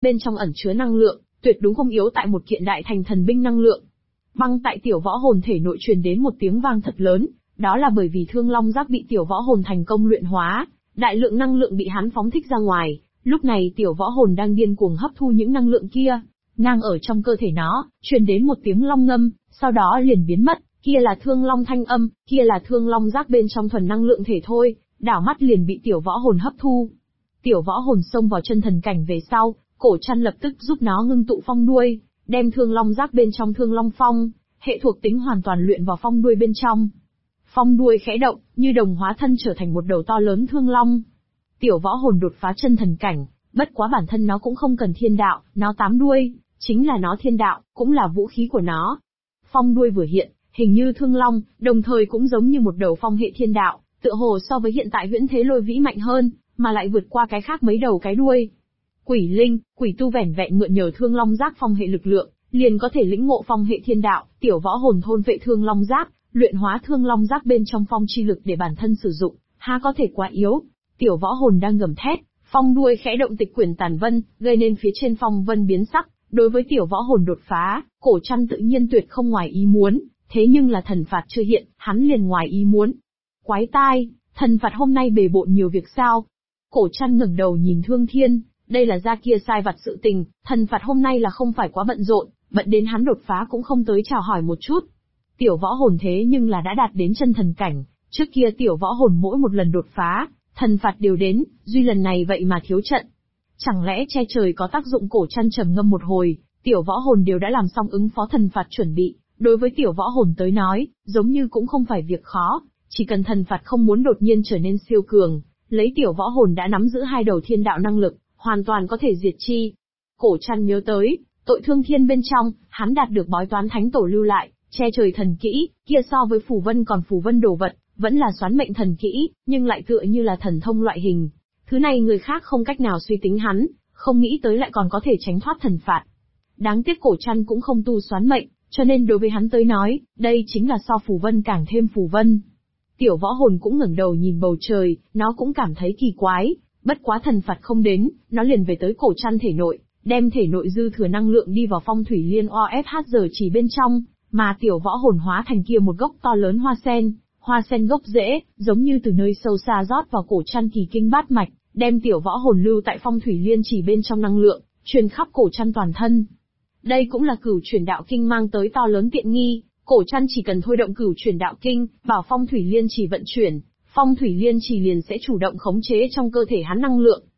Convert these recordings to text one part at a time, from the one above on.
bên trong ẩn chứa năng lượng, tuyệt đúng không yếu tại một kiện đại thành thần binh năng lượng. Băng tại tiểu võ hồn thể nội truyền đến một tiếng vang thật lớn, đó là bởi vì Thương Long Giác bị tiểu võ hồn thành công luyện hóa, đại lượng năng lượng bị hắn phóng thích ra ngoài, lúc này tiểu võ hồn đang điên cuồng hấp thu những năng lượng kia, ngang ở trong cơ thể nó, truyền đến một tiếng long ngâm, sau đó liền biến mất, kia là Thương Long thanh âm, kia là Thương Long Giác bên trong thuần năng lượng thể thôi, đảo mắt liền bị tiểu võ hồn hấp thu. Tiểu võ hồn xông vào chân thần cảnh về sau, Cổ Trăn lập tức giúp nó ngưng tụ phong đuôi, đem Thương Long Giác bên trong Thương Long Phong, hệ thuộc tính hoàn toàn luyện vào phong đuôi bên trong. Phong đuôi khẽ động, như đồng hóa thân trở thành một đầu to lớn thương long. Tiểu võ hồn đột phá chân thần cảnh, bất quá bản thân nó cũng không cần thiên đạo, nó 8 đuôi, chính là nó thiên đạo, cũng là vũ khí của nó. Phong đuôi vừa hiện, hình như thương long, đồng thời cũng giống như một đầu phong hệ thiên đạo, tựa hồ so với hiện tại Huyễn Thế Lôi Vĩ mạnh hơn, mà lại vượt qua cái khác mấy đầu cái đuôi. Quỷ linh, quỷ tu vẻn vẹn mượn nhờ Thương Long Giác phong hệ lực lượng, liền có thể lĩnh ngộ phong hệ thiên đạo, tiểu võ hồn thôn vệ Thương Long Giác, luyện hóa Thương Long Giác bên trong phong chi lực để bản thân sử dụng, há có thể quá yếu. Tiểu võ hồn đang gầm thét, phong đuôi khẽ động tịch quyển tàn vân, gây nên phía trên phong vân biến sắc. Đối với tiểu võ hồn đột phá, Cổ Trăn tự nhiên tuyệt không ngoài ý muốn, thế nhưng là thần phạt chưa hiện, hắn liền ngoài ý muốn. Quái tai, thần phạt hôm nay bề bộn nhiều việc sao? Cổ Trăn ngẩng đầu nhìn Thương Thiên, đây là ra kia sai vặt sự tình, thần phạt hôm nay là không phải quá bận rộn, bận đến hắn đột phá cũng không tới chào hỏi một chút. Tiểu võ hồn thế nhưng là đã đạt đến chân thần cảnh, trước kia tiểu võ hồn mỗi một lần đột phá, thần phạt đều đến, duy lần này vậy mà thiếu trận. Chẳng lẽ che trời có tác dụng? Cổ Trăn trầm ngâm một hồi, tiểu võ hồn đều đã làm xong ứng phó thần phạt chuẩn bị, đối với tiểu võ hồn tới nói, giống như cũng không phải việc khó, chỉ cần thần phạt không muốn đột nhiên trở nên siêu cường, lấy tiểu võ hồn đã nắm giữ 2 đầu thiên đạo năng lực, hoàn toàn có thể diệt chi. Cổ Trăn nhớ tới, tội Thương Thiên bên trong, hắn đạt được bói toán thánh tổ lưu lại, che trời thần kỹ, kia so với phù vân còn phù vân đồ vật, vẫn là xoán mệnh thần kỹ, nhưng lại tựa như là thần thông loại hình. Thứ này người khác không cách nào suy tính hắn, không nghĩ tới lại còn có thể tránh thoát thần phạt. Đáng tiếc Cổ Trăn cũng không tu xoán mệnh, cho nên đối với hắn tới nói, đây chính là so phù vân càng thêm phù vân. Tiểu võ hồn cũng ngẩng đầu nhìn bầu trời, nó cũng cảm thấy kỳ quái, bất quá thần phạt không đến, nó liền về tới Cổ Trăn thể nội, đem thể nội dư thừa năng lượng đi vào phong thủy liên OFHG chỉ bên trong, mà tiểu võ hồn hóa thành kia một gốc to lớn hoa sen gốc rễ, giống như từ nơi sâu xa rót vào Cổ Trăn kỳ kinh bát mạch, đem tiểu võ hồn lưu tại phong thủy liên chỉ bên trong năng lượng, truyền khắp Cổ Trăn toàn thân. Đây cũng là Cửu Chuyển Đạo Kinh mang tới to lớn tiện nghi, Cổ Trăn chỉ cần thôi động Cửu Chuyển Đạo Kinh, bảo phong thủy liên chỉ vận chuyển, phong thủy liên chỉ liền sẽ chủ động khống chế trong cơ thể hắn năng lượng.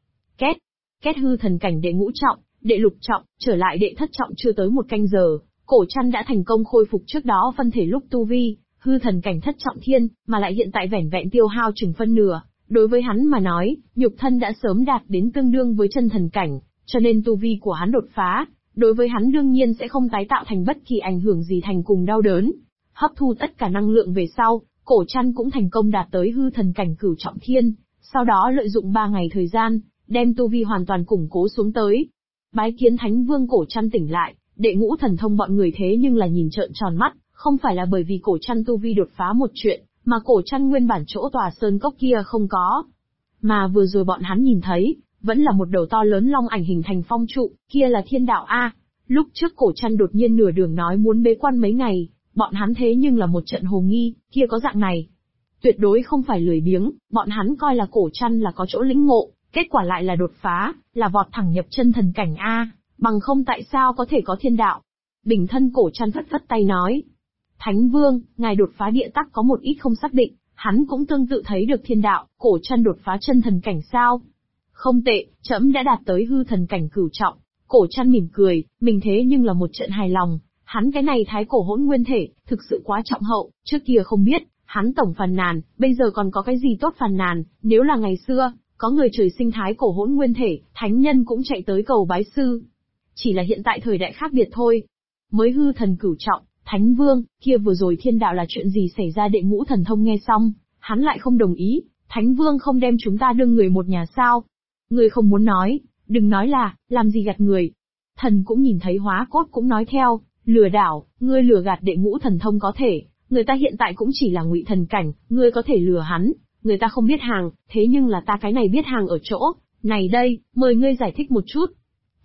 Kết hư thần cảnh đệ ngũ trọng, đệ lục trọng, trở lại đệ thất trọng chưa tới 1 canh giờ, Cổ Trăn đã thành công khôi phục trước đó phân thể lúc tu vi, hư thần cảnh thất trọng thiên, mà lại hiện tại vẻn vẹn tiêu hao chừng phân nửa. Đối với hắn mà nói, nhục thân đã sớm đạt đến tương đương với chân thần cảnh, cho nên tu vi của hắn đột phá, đối với hắn đương nhiên sẽ không tái tạo thành bất kỳ ảnh hưởng gì thành cùng đau đớn. Hấp thu tất cả năng lượng về sau, Cổ Trăn cũng thành công đạt tới hư thần cảnh cửu trọng thiên, sau đó lợi dụng 3 ngày thời gian, đem tu vi hoàn toàn củng cố xuống tới. Bái kiến Thánh Vương. Cổ Trăn tỉnh lại, đệ ngũ thần thông bọn người thế nhưng là nhìn trợn tròn mắt, không phải là bởi vì Cổ Trăn tu vi đột phá một chuyện, mà Cổ Trăn nguyên bản chỗ tòa sơn cốc kia không có. Mà vừa rồi bọn hắn nhìn thấy, vẫn là một đầu to lớn long ảnh hình thành phong trụ, kia là thiên đạo A. Lúc trước Cổ Trăn đột nhiên nửa đường nói muốn bế quan mấy ngày, bọn hắn thế nhưng là một trận hồ nghi, kia có dạng này. Tuyệt đối không phải lười biếng, bọn hắn coi là Cổ Trăn là có chỗ lĩnh ngộ, kết quả lại là đột phá, là vọt thẳng nhập chân thần cảnh A, bằng không tại sao có thể có thiên đạo. Bình thân Cổ Trăn phất phất tay nói. Thánh Vương, ngài đột phá địa tắc có một ít không xác định, hắn cũng tương tự thấy được thiên đạo. Cổ Trăn đột phá chân thần cảnh sao? Không tệ, trẫm đã đạt tới hư thần cảnh cửu trọng. Cổ Trăn mỉm cười, mình thế nhưng là một trận hài lòng, hắn cái này thái cổ hỗn nguyên thể, thực sự quá trọng hậu, trước kia không biết, hắn tổng phàn nàn, bây giờ còn có cái gì tốt phàn nàn, nếu là ngày xưa, có người trời sinh thái cổ hỗn nguyên thể, thánh nhân cũng chạy tới cầu bái sư. Chỉ là hiện tại thời đại khác biệt thôi. Mới hư thần cửu trọng, Thánh Vương, kia vừa rồi thiên đạo là chuyện gì xảy ra? Đệ ngũ thần thông nghe xong, hắn lại không đồng ý, Thánh Vương không đem chúng ta đương người một nhà sao? Người không muốn nói, đừng nói là, làm gì gạt người. Thần cũng nhìn thấy Hóa Cốt cũng nói theo, lừa đảo, ngươi lừa gạt đệ ngũ thần thông có thể, người ta hiện tại cũng chỉ là ngụy thần cảnh, ngươi có thể lừa hắn, người ta không biết hàng, thế nhưng là ta cái này biết hàng ở chỗ, này đây, mời ngươi giải thích một chút.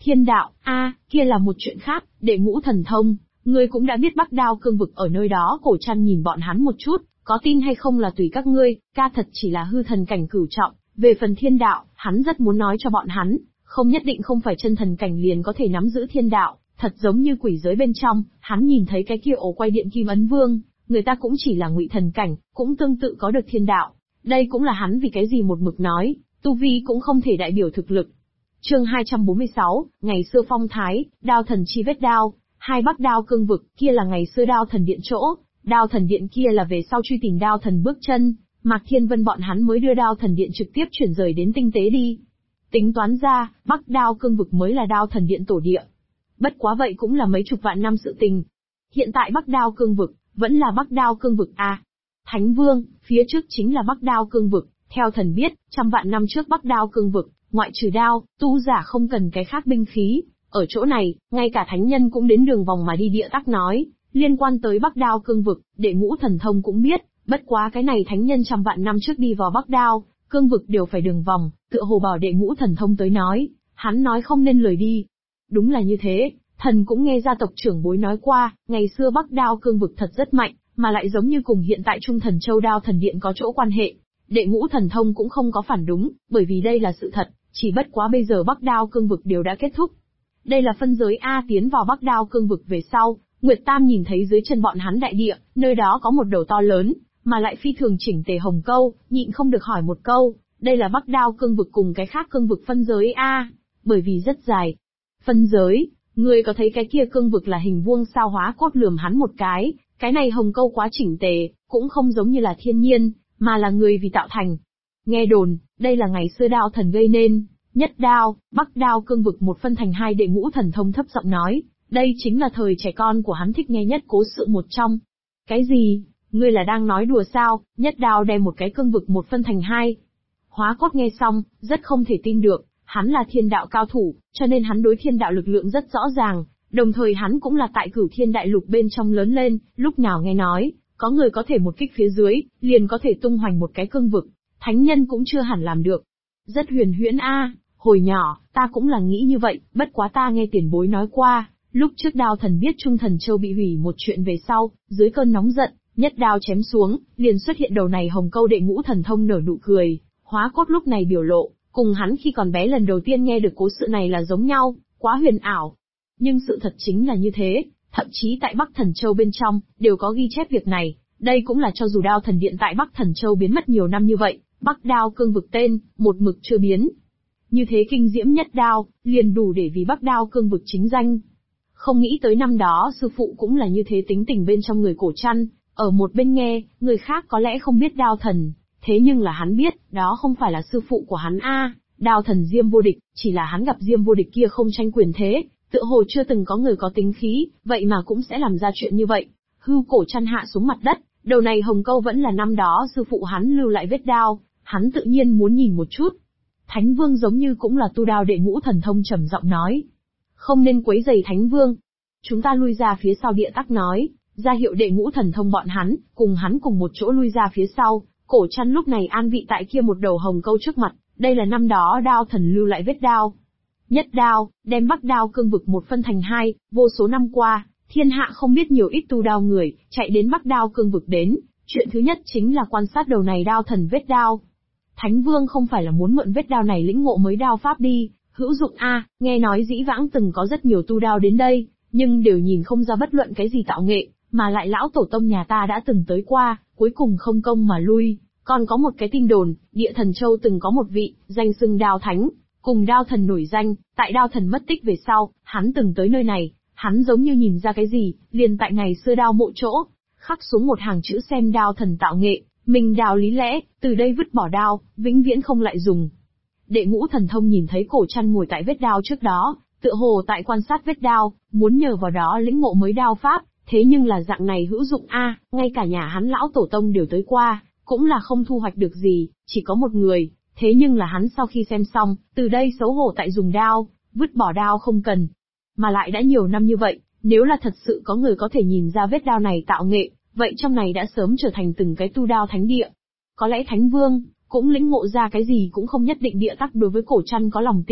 Thiên đạo, kia là một chuyện khác, Đệ Ngũ Thần Thông, ngươi cũng đã biết Bắc Đao cương vực ở nơi đó. Cổ Trăn nhìn bọn hắn một chút, có tin hay không là tùy các ngươi, ca thật chỉ là hư thần cảnh cửu trọng, về phần thiên đạo, hắn rất muốn nói cho bọn hắn, không nhất định không phải chân thần cảnh liền có thể nắm giữ thiên đạo, thật giống như quỷ giới bên trong, hắn nhìn thấy cái kia ổ quay điện kim ấn vương, người ta cũng chỉ là ngụy thần cảnh, cũng tương tự có được thiên đạo. Đây cũng là hắn vì cái gì một mực nói, tu vi cũng không thể đại biểu thực lực. Chương 246, ngày xưa phong thái, đao thần chi vết đao, hai Bắc Đao cương vực, kia là ngày xưa đao thần điện chỗ, đao thần điện kia là về sau truy tìm đao thần bước chân, Mạc Thiên Vân bọn hắn mới đưa đao thần điện trực tiếp chuyển rời đến tinh tế đi. Tính toán ra, Bắc Đao cương vực mới là đao thần điện tổ địa. Bất quá vậy cũng là mấy chục vạn năm sự tình. Hiện tại Bắc Đao cương vực, vẫn là Bắc Đao cương vực Thánh Vương, phía trước chính là Bắc Đao cương vực, theo thần biết, trăm vạn năm trước Bắc Đao cương vực, ngoại trừ đao, tu giả không cần cái khác binh khí. Ở chỗ này, ngay cả thánh nhân cũng đến đường vòng mà đi địa tắc nói, liên quan tới Bắc Đao cương vực, Đệ Ngũ Thần Thông cũng biết, bất quá cái này thánh nhân trăm vạn năm trước đi vào Bắc Đao cương vực đều phải đường vòng, tựa hồ bảo Đệ Ngũ Thần Thông tới nói, hắn nói không nên lời đi. Đúng là như thế, thần cũng nghe gia tộc trưởng bối nói qua, ngày xưa Bắc Đao cương vực thật rất mạnh, mà lại giống như cùng hiện tại Trung Thần Châu Đao Thần Điện có chỗ quan hệ. Đệ Ngũ Thần Thông cũng không có phản đúng, bởi vì đây là sự thật, chỉ bất quá bây giờ Bắc Đao cương vực đều đã kết thúc. Đây là phân giới tiến vào Bắc Đao cương vực về sau, Nguyệt Tam nhìn thấy dưới chân bọn hắn đại địa, nơi đó có một đầu to lớn, mà lại phi thường chỉnh tề hồng câu, nhịn không được hỏi một câu, đây là Bắc Đao cương vực cùng cái khác cương vực phân giới bởi vì rất dài. Phân giới, ngươi có thấy cái kia cương vực là hình vuông sao? Hóa Cốt lườm hắn một cái này hồng câu quá chỉnh tề, cũng không giống như là thiên nhiên, mà là người vì tạo thành. Nghe đồn, đây là ngày xưa đao thần gây nên, nhất đao, Bắc Đao cương vực một phân thành hai. Đệ Ngũ Thần Thông thấp giọng nói, đây chính là thời trẻ con của hắn thích nghe nhất cố sự một trong. Cái gì? Ngươi là đang nói đùa sao? Nhất đao đem một cái cương vực một phân thành hai. Hóa Cốt nghe xong, rất không thể tin được, hắn là thiên đạo cao thủ, cho nên hắn đối thiên đạo lực lượng rất rõ ràng, đồng thời hắn cũng là tại Cửu Thiên Đại Lục bên trong lớn lên, lúc nào nghe nói, có người có thể một kích phía dưới, liền có thể tung hoành một cái cương vực, thánh nhân cũng chưa hẳn làm được. Rất huyền huyễn hồi nhỏ, ta cũng là nghĩ như vậy, bất quá ta nghe tiền bối nói qua, lúc trước đao thần biết Trung Thần Châu bị hủy một chuyện về sau, dưới cơn nóng giận, nhất đao chém xuống, liền xuất hiện đầu này hồng câu. Đệ Ngũ Thần Thông nở nụ cười, Hóa Cốt lúc này biểu lộ, cùng hắn khi còn bé lần đầu tiên nghe được cố sự này là giống nhau, quá huyền ảo. Nhưng sự thật chính là như thế, thậm chí tại Bắc Thần Châu bên trong, đều có ghi chép việc này, đây cũng là cho dù đao thần điện tại Bắc Thần Châu biến mất nhiều năm như vậy, Bắc Đao cương vực tên, một mực chưa biến. Như thế kinh diễm nhất đao, liền đủ để vì Bắc Đao cương vực chính danh. Không nghĩ tới năm đó sư phụ cũng là như thế tính tình bên trong người Cổ Trăn, ở một bên nghe, người khác có lẽ không biết đao thần, thế nhưng là hắn biết, đó không phải là sư phụ của hắn đao thần Diêm Vô Địch, chỉ là hắn gặp Diêm Vô Địch kia không tranh quyền thế, tựa hồ chưa từng có người có tính khí, vậy mà cũng sẽ làm ra chuyện như vậy. Hư Cổ Trăn hạ xuống mặt đất, đầu này hồng câu vẫn là năm đó sư phụ hắn lưu lại vết đao, hắn tự nhiên muốn nhìn một chút. Thánh Vương giống như cũng là tu đao. Đệ Ngũ Thần Thông trầm giọng nói, không nên quấy rầy Thánh Vương. Chúng ta lui ra phía sau. Địa tắc nói, ra hiệu Đệ Ngũ Thần Thông bọn hắn cùng một chỗ lui ra phía sau. Cổ Trăn lúc này an vị tại kia một đầu hồng câu trước mặt, đây là năm đó đao thần lưu lại vết đao. Nhất đao, đem Bắc Đao cương vực một phân thành hai, vô số năm qua, thiên hạ không biết nhiều ít tu đao người, chạy đến Bắc Đao cương vực đến, chuyện thứ nhất chính là quan sát đầu này đao thần vết đao. Thánh Vương không phải là muốn mượn vết đao này lĩnh ngộ mới đao pháp đi, hữu dụng nghe nói dĩ vãng từng có rất nhiều tu đao đến đây, nhưng đều nhìn không ra bất luận cái gì tạo nghệ, mà lại lão tổ tông nhà ta đã từng tới qua, cuối cùng không công mà lui. Còn có một cái tin đồn, Địa Thần Châu từng có một vị, danh xưng đao thánh, cùng đao thần nổi danh, tại đao thần mất tích về sau, hắn từng tới nơi này, hắn giống như nhìn ra cái gì, liền tại ngày xưa đao mộ chỗ, khắc xuống một hàng chữ xem đao thần tạo nghệ, mình đào lý lẽ, từ đây vứt bỏ đao, vĩnh viễn không lại dùng. Đệ Ngũ Thần Thông nhìn thấy Cổ Trăn ngồi tại vết đao trước đó, tựa hồ tại quan sát vết đao, muốn nhờ vào đó lĩnh ngộ mới đao pháp, thế nhưng là dạng này hữu dụng ngay cả nhà hắn lão tổ tông đều tới qua, cũng là không thu hoạch được gì, chỉ có một người, thế nhưng là hắn sau khi xem xong, từ đây xấu hổ tại dùng đao, vứt bỏ đao không cần. Mà lại đã nhiều năm như vậy, nếu là thật sự có người có thể nhìn ra vết đao này tạo nghệ, vậy trong này đã sớm trở thành từng cái tu đao thánh địa. Có lẽ Thánh Vương cũng lĩnh ngộ ra cái gì cũng không nhất định. Địa tắc đối với Cổ Trăn có lòng tin,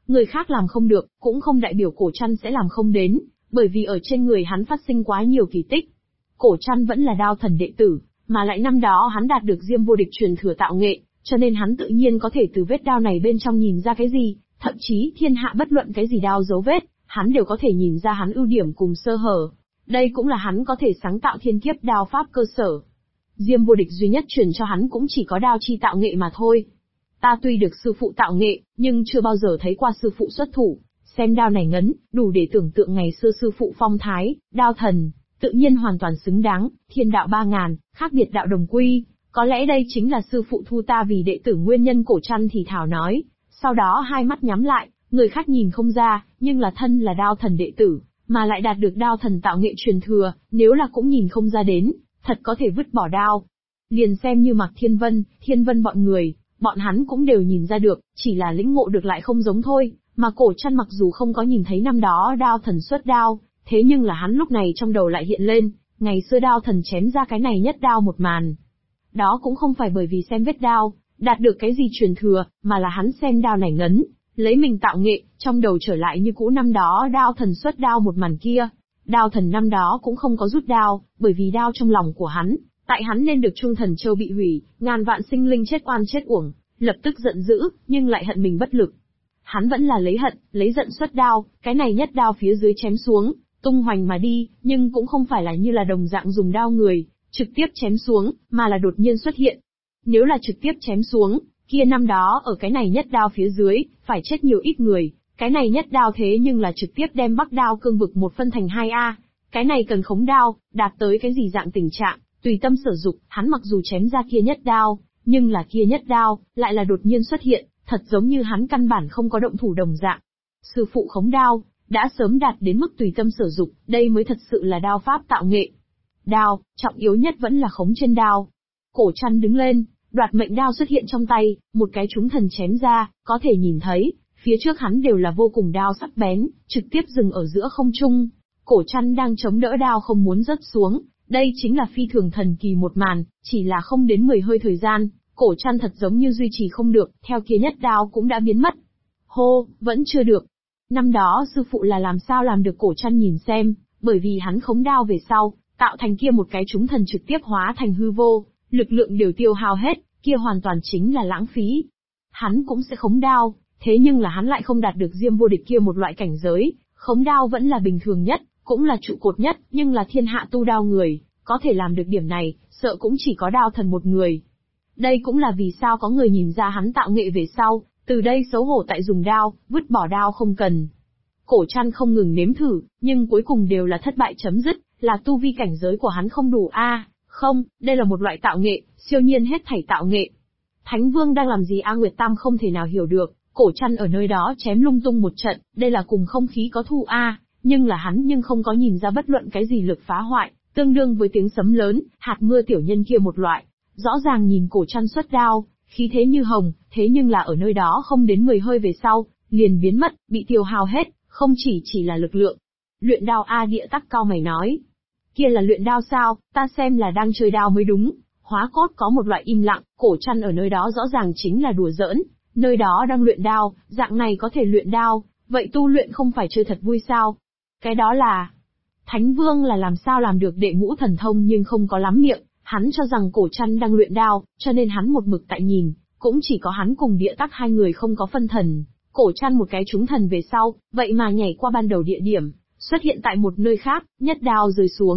Người khác làm không được, cũng không đại biểu Cổ Trăn sẽ làm không đến, bởi vì ở trên người hắn phát sinh quá nhiều kỳ tích. Cổ Trăn vẫn là đao thần đệ tử, mà lại năm đó hắn đạt được Diêm Vô Địch truyền thừa tạo nghệ, cho nên hắn tự nhiên có thể từ vết đao này bên trong nhìn ra cái gì, thậm chí thiên hạ bất luận cái gì đao dấu vết, hắn đều có thể nhìn ra hắn ưu điểm cùng sơ hở. Đây cũng là hắn có thể sáng tạo thiên kiếp đao pháp cơ sở. Diêm Vô Địch duy nhất truyền cho hắn cũng chỉ có đao chi tạo nghệ mà thôi. Ta tuy được sư phụ tạo nghệ, nhưng chưa bao giờ thấy qua sư phụ xuất thủ, xem đao này ngấn, đủ để tưởng tượng ngày xưa sư phụ phong thái, đao thần, tự nhiên hoàn toàn xứng đáng, thiên đạo 3000, khác biệt đạo đồng quy, có lẽ đây chính là sư phụ thu ta vì đệ tử nguyên nhân. Cổ Trăn thì thảo nói, sau đó hai mắt nhắm lại, người khác nhìn không ra, nhưng là thân là đao thần đệ tử, mà lại đạt được đao thần tạo nghệ truyền thừa, nếu là cũng nhìn không ra đến, thật có thể vứt bỏ đao. Liền xem như Mạc Thiên Vân bọn người, bọn hắn cũng đều nhìn ra được, chỉ là lĩnh ngộ được lại không giống thôi, mà Cổ Trăn mặc dù không có nhìn thấy năm đó đao thần xuất đao, thế nhưng là hắn lúc này trong đầu lại hiện lên, ngày xưa đao thần chém ra cái này nhất đao một màn. Đó cũng không phải bởi vì xem vết đao, đạt được cái gì truyền thừa, mà là hắn xem đao này ngấn, lấy mình tạo nghệ, trong đầu trở lại như cũ năm đó đao thần xuất đao một màn kia. Đao thần năm đó cũng không có rút đao, bởi vì đao trong lòng của hắn, tại hắn nên được Trung Thần Châu bị hủy, ngàn vạn sinh linh chết oan chết uổng, lập tức giận dữ, nhưng lại hận mình bất lực. Hắn vẫn là lấy giận xuất đao, cái này nhất đao phía dưới chém xuống, tung hoành mà đi, nhưng cũng không phải là như là đồng dạng dùng đao người, trực tiếp chém xuống, mà là đột nhiên xuất hiện. Nếu là trực tiếp chém xuống, kia năm đó ở cái này nhất đao phía dưới, phải chết nhiều ít người, cái này nhất đao thế nhưng là trực tiếp đem Bắc Đao cương vực một phân thành 2A. Cái này cần khống đao, đạt tới cái gì dạng tình trạng, tùy tâm sử dụng, hắn mặc dù chém ra kia nhất đao, nhưng là kia nhất đao, lại là đột nhiên xuất hiện, thật giống như hắn căn bản không có động thủ đồng dạng. Sư phụ khống đao, đã sớm đạt đến mức tùy tâm sử dụng, đây mới thật sự là đao pháp tạo nghệ. Đao, trọng yếu nhất vẫn là khống trên đao. Cổ Trăn đứng lên, đoạt mệnh đao xuất hiện trong tay, một cái trúng thần chém ra, có thể nhìn thấy, phía trước hắn đều là vô cùng đao sắc bén, trực tiếp dừng ở giữa không trung. Cổ Trăn đang chống đỡ đao không muốn rớt xuống, đây chính là phi thường thần kỳ một màn, chỉ là không đến 10 hơi thời gian, Cổ Trăn thật giống như duy trì không được, theo kia nhất đao cũng đã biến mất. Hô, vẫn chưa được. Năm đó sư phụ là làm sao làm được? Cổ Trăn nhìn xem, bởi vì hắn khống đao về sau, tạo thành kia một cái trúng thần trực tiếp hóa thành hư vô, lực lượng đều tiêu hao hết, kia hoàn toàn chính là lãng phí. Hắn cũng sẽ khống đao, thế nhưng là hắn lại không đạt được Diêm Vô Địch kia một loại cảnh giới, khống đao vẫn là bình thường nhất, cũng là trụ cột nhất, nhưng là thiên hạ tu đao người, có thể làm được điểm này, sợ cũng chỉ có đao thần một người. Đây cũng là vì sao có người nhìn ra hắn tạo nghệ về sau, từ đây xấu hổ tại dùng đao, vứt bỏ đao không cần. Cổ Trăn không ngừng nếm thử, nhưng cuối cùng đều là thất bại chấm dứt, là tu vi cảnh giới của hắn không đủ a, không, đây là một loại tạo nghệ, siêu nhiên hết thảy tạo nghệ. Thánh Vương đang làm gì? A Nguyệt Tam không thể nào hiểu được, Cổ Trăn ở nơi đó chém lung tung một trận, đây là cùng không khí có thu a, nhưng là hắn nhưng không có nhìn ra bất luận cái gì lực phá hoại, tương đương với tiếng sấm lớn, hạt mưa tiểu nhân kia một loại. Rõ ràng nhìn Cổ Trăn xuất đao, khí thế như hồng, thế nhưng là ở nơi đó không đến 10 hơi về sau, liền biến mất, bị tiêu hao hết, không chỉ là lực lượng. Luyện đao a, Địa Tắc cao mày nói. Kia là luyện đao sao? Ta xem là đang chơi đao mới đúng. Hóa Cốt có một loại im lặng, Cổ Trăn ở nơi đó rõ ràng chính là đùa giỡn, nơi đó đang luyện đao, dạng này có thể luyện đao, vậy tu luyện không phải chơi thật vui sao? Cái đó là... Thánh Vương là làm sao làm được đệ ngũ thần thông nhưng không có lắm miệng, hắn cho rằng Cổ Trăn đang luyện đao, cho nên hắn một mực tại nhìn, cũng chỉ có hắn cùng Địa Tắc hai người không có phân thần. Cổ Trăn một cái trúng thần về sau, vậy mà nhảy qua ban đầu địa điểm, xuất hiện tại một nơi khác, nhất đao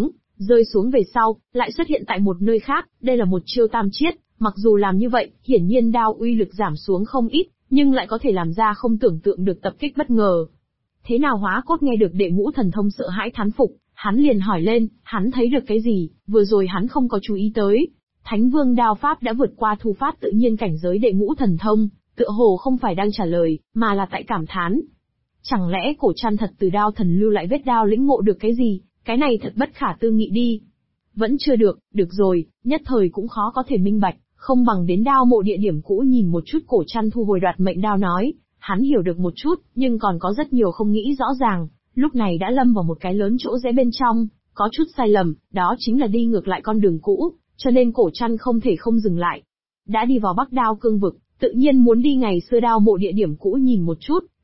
rơi xuống về sau, lại xuất hiện tại một nơi khác, đây là một chiêu tam chiết, mặc dù làm như vậy, hiển nhiên đao uy lực giảm xuống không ít, nhưng lại có thể làm ra không tưởng tượng được tập kích bất ngờ. Thế nào? Hóa Cốt nghe được đệ ngũ thần thông sợ hãi thán phục, hắn liền hỏi lên, hắn thấy được cái gì, vừa rồi hắn không có chú ý tới. Thánh Vương đao pháp đã vượt qua thu phát tự nhiên cảnh giới đệ ngũ thần thông, tựa hồ không phải đang trả lời, mà là tại cảm thán. Chẳng lẽ Cổ Trăn thật từ đao thần lưu lại vết đao lĩnh ngộ được cái gì, cái này thật bất khả tư nghị đi. Vẫn chưa được, được rồi, nhất thời cũng khó có thể minh bạch, không bằng đến đao mộ địa điểm cũ nhìn một chút. Cổ Trăn thu hồi đoạt mệnh đao nói, hắn hiểu được một chút, nhưng còn có rất nhiều không nghĩ rõ ràng, lúc này đã lâm vào một cái lớn chỗ rẽ bên trong, có chút sai lầm, đó chính là đi ngược lại con đường cũ, cho nên Cổ Trăn không thể không dừng lại. Đã đi vào Bắc Đao cương vực, tự nhiên muốn đi ngày xưa đao mộ địa điểm cũ nhìn một chút,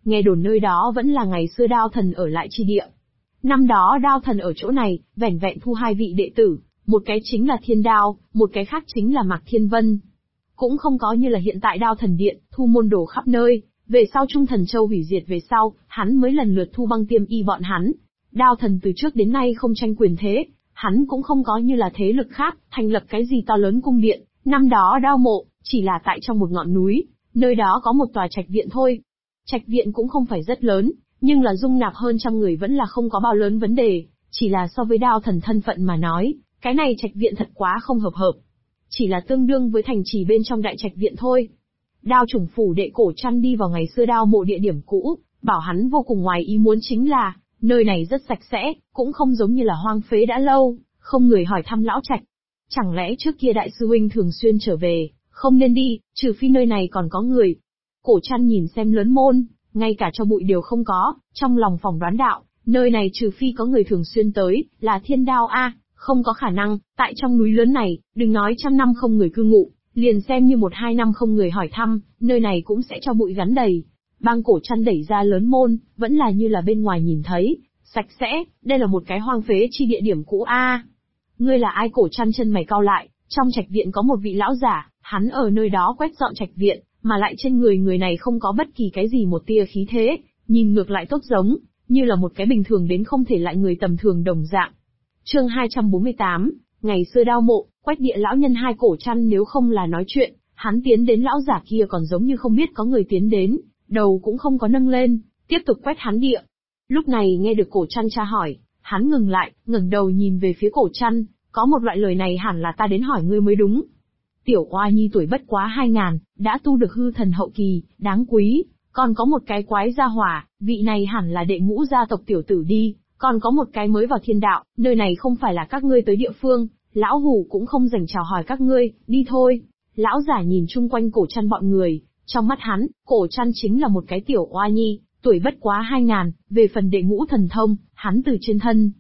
nghe đồn nơi đó vẫn là ngày xưa Đao Thần ở lại chi địa. Năm đó Đao Thần ở chỗ này, vẻn vẹn thu 2 vị đệ tử, một cái chính là Thiên Đao, một cái khác chính là Mạc Thiên Vân. Cũng không có như là hiện tại Đao Thần Điện, thu môn đồ khắp nơi, về sau Trung Thần Châu hủy diệt về sau, hắn mới lần lượt thu Băng Tiêm Y bọn hắn. Đao Thần từ trước đến nay không tranh quyền thế, hắn cũng không có như là thế lực khác, thành lập cái gì to lớn cung điện, năm đó Đao Mộ, chỉ là tại trong một ngọn núi, nơi đó có một tòa trạch viện thôi. Trạch viện cũng không phải rất lớn, nhưng là dung nạp hơn 100 người vẫn là không có bao lớn vấn đề, chỉ là so với Đao Thần thân phận mà nói, cái này trạch viện thật quá không hợp. Chỉ là tương đương với thành trì bên trong đại trạch viện thôi. Đao Chủng Phủ đệ Cổ Trăn đi vào ngày xưa Đao Mộ địa điểm cũ, bảo hắn vô cùng ngoài ý muốn chính là, nơi này rất sạch sẽ, cũng không giống như là hoang phế đã lâu, không người hỏi thăm lão trạch. Chẳng lẽ trước kia đại sư huynh thường xuyên trở về, không nên đi, trừ phi nơi này còn có người. Cổ Trăn nhìn xem lớn môn, ngay cả cho bụi đều không có, trong lòng phỏng đoán đạo, nơi này trừ phi có người thường xuyên tới, là Thiên Đao a, không có khả năng, tại trong núi lớn này, đừng nói 100 năm không người cư ngụ, liền xem như 1-2 năm không người hỏi thăm, nơi này cũng sẽ cho bụi gắn đầy. Bang Cổ Trăn đẩy ra lớn môn, vẫn là như là bên ngoài nhìn thấy, sạch sẽ, đây là một cái hoang phế chi địa điểm cũ a. Ngươi là ai? Cổ Trăn chân mày cau lại, trong trạch viện có một vị lão giả, hắn ở nơi đó quét dọn trạch viện, mà lại trên người này không có bất kỳ cái gì một tia khí thế, nhìn ngược lại tốt giống, như là một cái bình thường đến không thể lại người tầm thường đồng dạng. Chương 248, ngày xưa Đao Mộ, quét địa lão nhân. Hai Cổ Trăn nếu không là nói chuyện, hắn tiến đến lão giả kia còn giống như không biết có người tiến đến, đầu cũng không có nâng lên, tiếp tục quét hắn địa. Lúc này nghe được Cổ Trăn tra hỏi, hắn ngừng lại, ngẩng đầu nhìn về phía Cổ Trăn, có một loại lời này hẳn là ta đến hỏi ngươi mới đúng. Tiểu oa nhi tuổi bất quá 2000, đã tu được hư thần hậu kỳ, đáng quý, còn có một cái quái gia hỏa, vị này hẳn là đệ ngũ gia tộc tiểu tử đi, còn có một cái mới vào thiên đạo, nơi này không phải là các ngươi tới địa phương, lão hủ cũng không dành chào hỏi các ngươi, đi thôi. Lão giả nhìn chung quanh Cổ Trăn bọn người, trong mắt hắn, Cổ Trăn chính là một cái tiểu oa nhi, tuổi bất quá 2000, về phần đệ ngũ thần thông, hắn từ trên thân,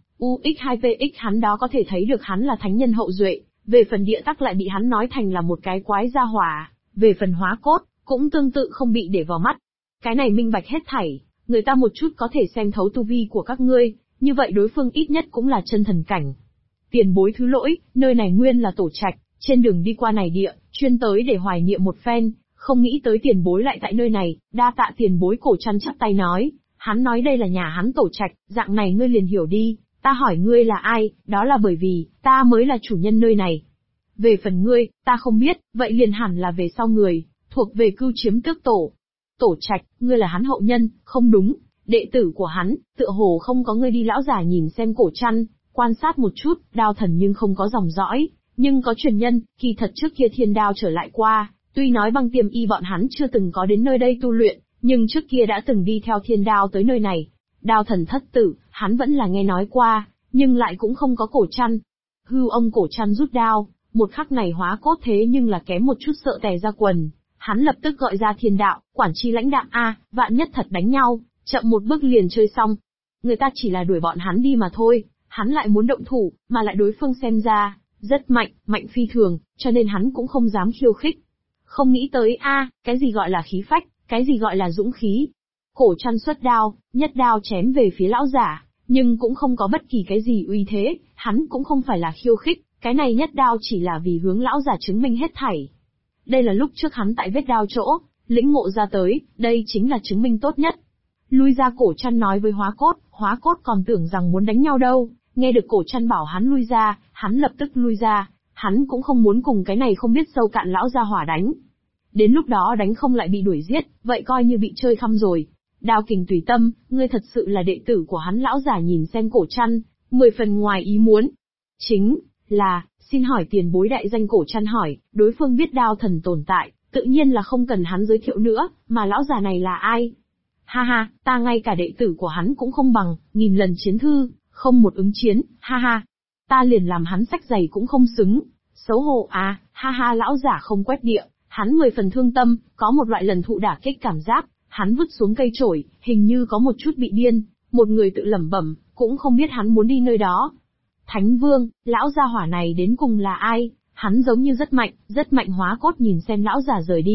UX2VX hắn đó có thể thấy được hắn là thánh nhân hậu duệ, về phần địa tắc lại bị hắn nói thành là một cái quái gia hỏa, về phần hóa cốt, cũng tương tự không bị để vào mắt. Cái này minh bạch hết thảy, người ta một chút có thể xem thấu tu vi của các ngươi, như vậy đối phương ít nhất cũng là chân thần cảnh. Tiền bối thứ lỗi, nơi này nguyên là tổ trạch, trên đường đi qua này địa, chuyên tới để hoài niệm một phen, không nghĩ tới tiền bối lại tại nơi này, đa tạ tiền bối. Cổ Trăn chắp tay nói, hắn nói đây là nhà hắn tổ trạch, dạng này ngươi liền hiểu đi, ta hỏi ngươi là ai, đó là bởi vì, ta mới là chủ nhân nơi này. Về phần ngươi, ta không biết, vậy liền hẳn là về sau người, thuộc về Cưu Chiếm Tước tổ. Tổ trạch, ngươi là hắn hậu nhân, không đúng, đệ tử của hắn, tựa hồ không có ngươi đi. Lão giả nhìn xem Cổ Trăn, quan sát một chút, Đao Thần nhưng không có dòng dõi, nhưng có truyền nhân, kỳ thật trước kia Thiên Đao trở lại qua, tuy nói Băng Tiêm Y bọn hắn chưa từng có đến nơi đây tu luyện, nhưng trước kia đã từng đi theo Thiên Đao tới nơi này. Đao Thần thất tử, hắn vẫn là nghe nói qua, nhưng lại cũng không có Cổ Trăn. Hưu ông Cổ Trăn rút đao, một khắc này hóa cốt thế nhưng là kém một chút sợ tè ra quần. Hắn lập tức gọi ra Thiên Đạo, quản chi lãnh đạm a, vạn nhất thật đánh nhau, chậm một bước liền chơi xong. Người ta chỉ là đuổi bọn hắn đi mà thôi, hắn lại muốn động thủ, mà lại đối phương xem ra rất mạnh, mạnh phi thường, cho nên hắn cũng không dám khiêu khích. Không nghĩ tới a, cái gì gọi là khí phách, cái gì gọi là dũng khí. Cổ Trăn xuất đao, nhất đao chém về phía lão giả, nhưng cũng không có bất kỳ cái gì uy thế, hắn cũng không phải là khiêu khích, cái này nhất đao chỉ là vì hướng lão giả chứng minh hết thảy. Đây là lúc trước hắn tại vết đao chỗ, lĩnh ngộ ra tới, đây chính là chứng minh tốt nhất. Lui ra. Cổ Trăn nói với Hóa Cốt còn tưởng rằng muốn đánh nhau đâu, nghe được Cổ Trăn bảo hắn lui ra, hắn lập tức lui ra, hắn cũng không muốn cùng cái này không biết sâu cạn lão gia hỏa đánh. Đến lúc đó đánh không lại bị đuổi giết, vậy coi như bị chơi khăm rồi. Đao Kình tùy tâm, ngươi thật sự là đệ tử của hắn. Lão giả nhìn xem Cổ Trăn, 10 phần ngoài ý muốn. Chính là, xin hỏi tiền bối đại danh. Cổ Trăn hỏi, đối phương biết Đao Thần tồn tại, tự nhiên là không cần hắn giới thiệu nữa, mà lão già này là ai? Ha ha, ta ngay cả đệ tử của hắn cũng không bằng, 1000 lần chiến thư, không một ứng chiến, ha ha. Ta liền làm hắn sách giày cũng không xứng, xấu hổ à, ha ha. Lão giả không quét địa, hắn 10 phần thương tâm, có một loại lần thụ đả kích cảm giác, hắn vứt xuống cây chổi, hình như có một chút bị điên, một người tự lẩm bẩm, cũng không biết hắn muốn đi nơi đó. Thánh Vương, lão gia hỏa này đến cùng là ai? Hắn giống như rất mạnh. Hóa Cốt nhìn xem lão giả rời đi,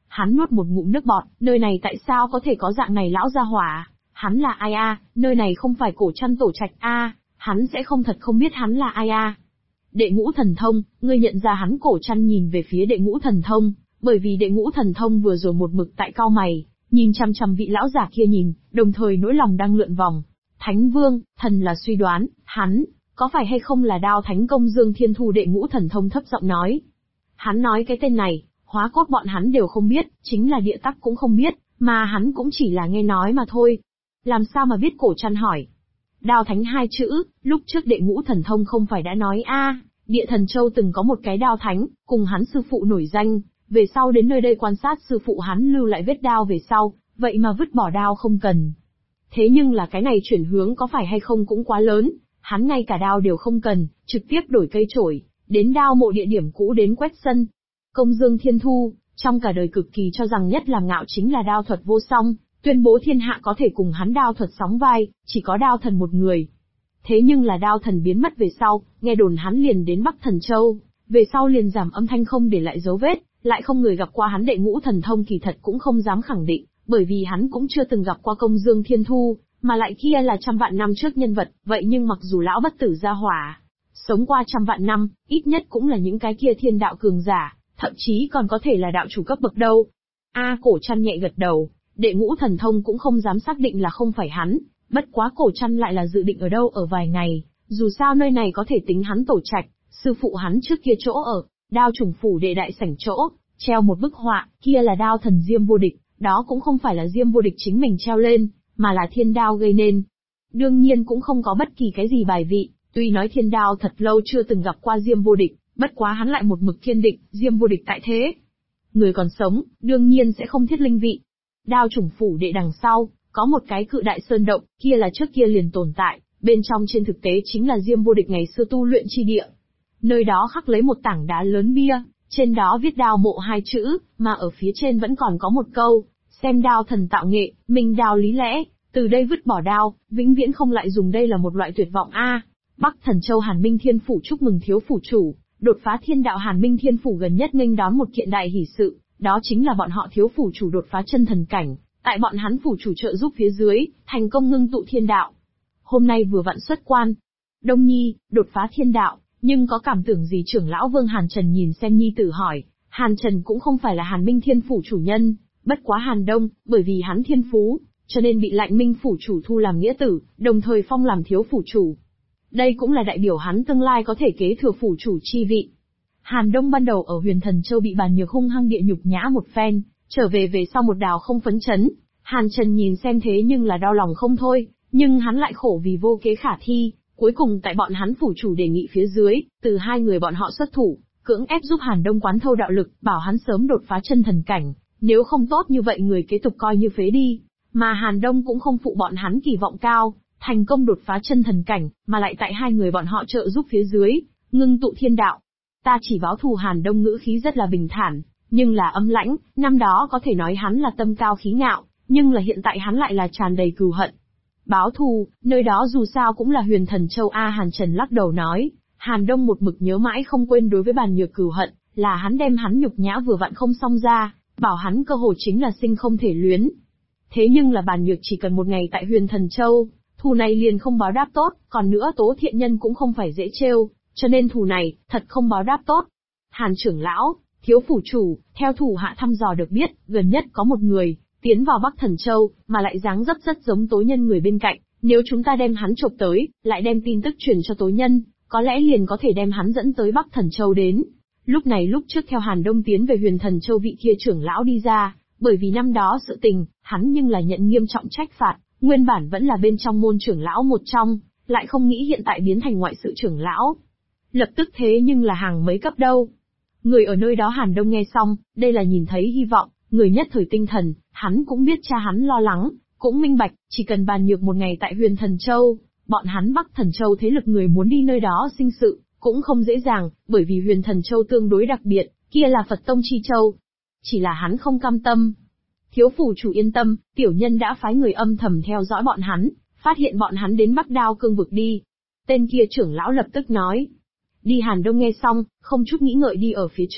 Hắn nuốt một ngụm nước bọt, nơi này tại sao có thể có dạng này lão gia hỏa? Hắn là ai a? Nơi này không phải Cổ Trăn tổ trạch a? Hắn sẽ không thật không biết hắn là ai a? Đệ Ngũ Thần Thông, ngươi nhận ra hắn? Cổ Trăn nhìn về phía Đệ Ngũ Thần Thông, bởi vì Đệ Ngũ Thần Thông vừa rồi một mực tại cau mày, nhìn chằm chằm vị lão giả kia nhìn, đồng thời nỗi lòng đang lượn vòng. Thánh Vương, thần là suy đoán, hắn, có phải hay không là Đao Thánh Công Dương Thiên Thu? Đệ Ngũ Thần Thông thấp giọng nói. Hắn nói cái tên này, Hóa Cốt bọn hắn đều không biết, chính là Địa Tắc cũng không biết, mà hắn cũng chỉ là nghe nói mà thôi. Làm sao mà biết? Cổ Trăn hỏi. Đao Thánh hai chữ, lúc trước Đệ Ngũ Thần Thông không phải đã nói Địa Thần Châu từng có một cái Đao Thánh, cùng hắn sư phụ nổi danh, về sau đến nơi đây quan sát sư phụ hắn lưu lại vết đao về sau, vậy mà vứt bỏ đao không cần. Thế nhưng là cái này chuyển hướng có phải hay không cũng quá lớn, hắn ngay cả đao đều không cần, trực tiếp đổi cây chổi, đến đao mộ địa điểm cũ đến quét sân. Công Dương Thiên Thu, trong cả đời cực kỳ cho rằng nhất làm ngạo chính là đao thuật vô song, tuyên bố thiên hạ có thể cùng hắn đao thuật sóng vai, chỉ có đao thần một người. Thế nhưng là đao thần biến mất về sau, nghe đồn hắn liền đến Bắc Thần Châu, về sau liền giảm âm thanh không để lại dấu vết, lại không người gặp qua hắn. Đệ Ngũ Thần Thông kỳ thật cũng không dám khẳng định, bởi vì hắn cũng chưa từng gặp qua Công Dương Thiên Thu, mà lại kia là trăm vạn năm trước nhân vật, vậy nhưng mặc dù lão bất tử gia hỏa, sống qua trăm vạn năm, ít nhất cũng là những cái kia thiên đạo cường giả, thậm chí còn có thể là đạo chủ cấp bậc đâu. Cổ Trăn nhẹ gật đầu, Đệ Ngũ Thần Thông cũng không dám xác định là không phải hắn, bất quá Cổ Trăn lại là dự định ở đâu ở vài ngày, dù sao nơi này có thể tính hắn tổ trạch, sư phụ hắn trước kia chỗ ở, Đao Trùng Phủ Đệ đại sảnh chỗ, treo một bức họa, kia là đao thần Diêm Vô Địch, đó cũng không phải là Diêm Vô Địch chính mình treo lên, mà là thiên đao gây nên. Đương nhiên cũng không có bất kỳ cái gì bài vị, tuy nói thiên đao thật lâu chưa từng gặp qua Diêm Vô Địch, bất quá hắn lại một mực kiên định, Diêm Vô Địch tại thế. Người còn sống, đương nhiên sẽ không thiết linh vị. Đao Trùng Phủ Đệ đằng sau, có một cái cự đại sơn động, kia là trước kia liền tồn tại, bên trong trên thực tế chính là Diêm Vô Địch ngày xưa tu luyện chi địa. Nơi đó khắc lấy một tảng đá lớn bia, trên đó viết đao mộ hai chữ, mà ở phía trên vẫn còn có một câu, xem đao thần tạo nghệ, minh đao lý lẽ, từ đây vứt bỏ đao, vĩnh viễn không lại dùng. Đây là một loại tuyệt vọng Bắc Thần Châu Hàn Minh Thiên Phủ chúc mừng thiếu phủ chủ, đột phá thiên đạo. Hàn Minh Thiên Phủ gần nhất nghênh đón một kiện đại hỷ sự, đó chính là bọn họ thiếu phủ chủ đột phá chân thần cảnh, tại bọn hắn phủ chủ trợ giúp phía dưới, thành công ngưng tụ thiên đạo. Hôm nay vừa vặn xuất quan. Đông Nhi, đột phá thiên đạo, nhưng có cảm tưởng gì? Trưởng lão Vương Hàn Trần nhìn xem nhi tử hỏi. Hàn Trần cũng không phải là Hàn Minh Thiên Phủ chủ nhân, bất quá Hàn Đông, bởi vì hắn thiên phú, cho nên bị Lạnh Minh Phủ chủ thu làm nghĩa tử, đồng thời phong làm thiếu phủ chủ. Đây cũng là đại biểu hắn tương lai có thể kế thừa phủ chủ chi vị. Hàn Đông ban đầu ở Huyền Thần Châu bị Bàn Nhược hung hăng địa nhục nhã một phen, trở về sau một đào không phấn chấn. Hàn Trần nhìn xem thế nhưng là đau lòng không thôi, nhưng hắn lại khổ vì vô kế khả thi. Cuối cùng tại bọn hắn phủ chủ đề nghị phía dưới, từ hai người bọn họ xuất thủ, cưỡng ép giúp Hàn Đông quán thâu đạo lực, bảo hắn sớm đột phá chân thần cảnh, nếu không tốt như vậy người kế tục coi như phế đi. Mà Hàn Đông cũng không phụ bọn hắn kỳ vọng cao, thành công đột phá chân thần cảnh, mà lại tại hai người bọn họ trợ giúp phía dưới, ngưng tụ thiên đạo. Ta chỉ báo thù. Hàn Đông ngữ khí rất là bình thản, nhưng là âm lãnh. Năm đó có thể nói hắn là tâm cao khí ngạo, nhưng là hiện tại hắn lại là tràn đầy cừu hận. Báo thù, nơi đó dù sao cũng là Huyền Thần Châu Hàn Trần lắc đầu nói. Hàn Đông một mực nhớ mãi không quên đối với Bàn Nhược cừu hận, là hắn đem hắn nhục nhã vừa vặn không xong ra, bảo hắn cơ hội chính là sinh không thể luyến. Thế nhưng là Bàn Nhược chỉ cần một ngày tại Huyền Thần Châu, thù này liền không báo đáp tốt, còn nữa Tố Thiện Nhân cũng không phải dễ trêu, cho nên thù này, thật không báo đáp tốt. Hàn trưởng lão, thiếu phủ chủ, theo thủ hạ thăm dò được biết, gần nhất có một người tiến vào Bắc Thần Châu, mà lại dáng dấp rất giống Tố Nhân người bên cạnh, nếu chúng ta đem hắn chộp tới, lại đem tin tức truyền cho Tố Nhân, có lẽ liền có thể đem hắn dẫn tới Bắc Thần Châu đến. Lúc này lúc trước theo Hàn Đông tiến về Huyền Thần Châu vị kia trưởng lão đi ra, bởi vì năm đó sự tình, hắn nhưng là nhận nghiêm trọng trách phạt, nguyên bản vẫn là bên trong môn trưởng lão một trong, lại không nghĩ hiện tại biến thành ngoại sự trưởng lão. Lập tức thế nhưng là hàng mấy cấp đâu. Người ở nơi đó Hàn Đông nghe xong, đây là nhìn thấy hy vọng, người nhất thời tinh thần, hắn cũng biết cha hắn lo lắng, cũng minh bạch, chỉ cần Bàn Nhược một ngày tại Huyền Thần Châu, bọn hắn Bắc Thần Châu thế lực người muốn đi nơi đó sinh sự, cũng không dễ dàng, bởi vì Huyền Thần Châu tương đối đặc biệt, kia là Phật Tông Chi Châu. Chỉ là hắn không cam tâm. Thiếu phủ chủ yên tâm, tiểu nhân đã phái người âm thầm theo dõi bọn hắn, phát hiện bọn hắn đến Bắc Đao Cương vực đi. Tên kia trưởng lão lập tức nói. Đi. Hàn Đông nghe xong, không chút nghĩ ngợi đi ở phía trước,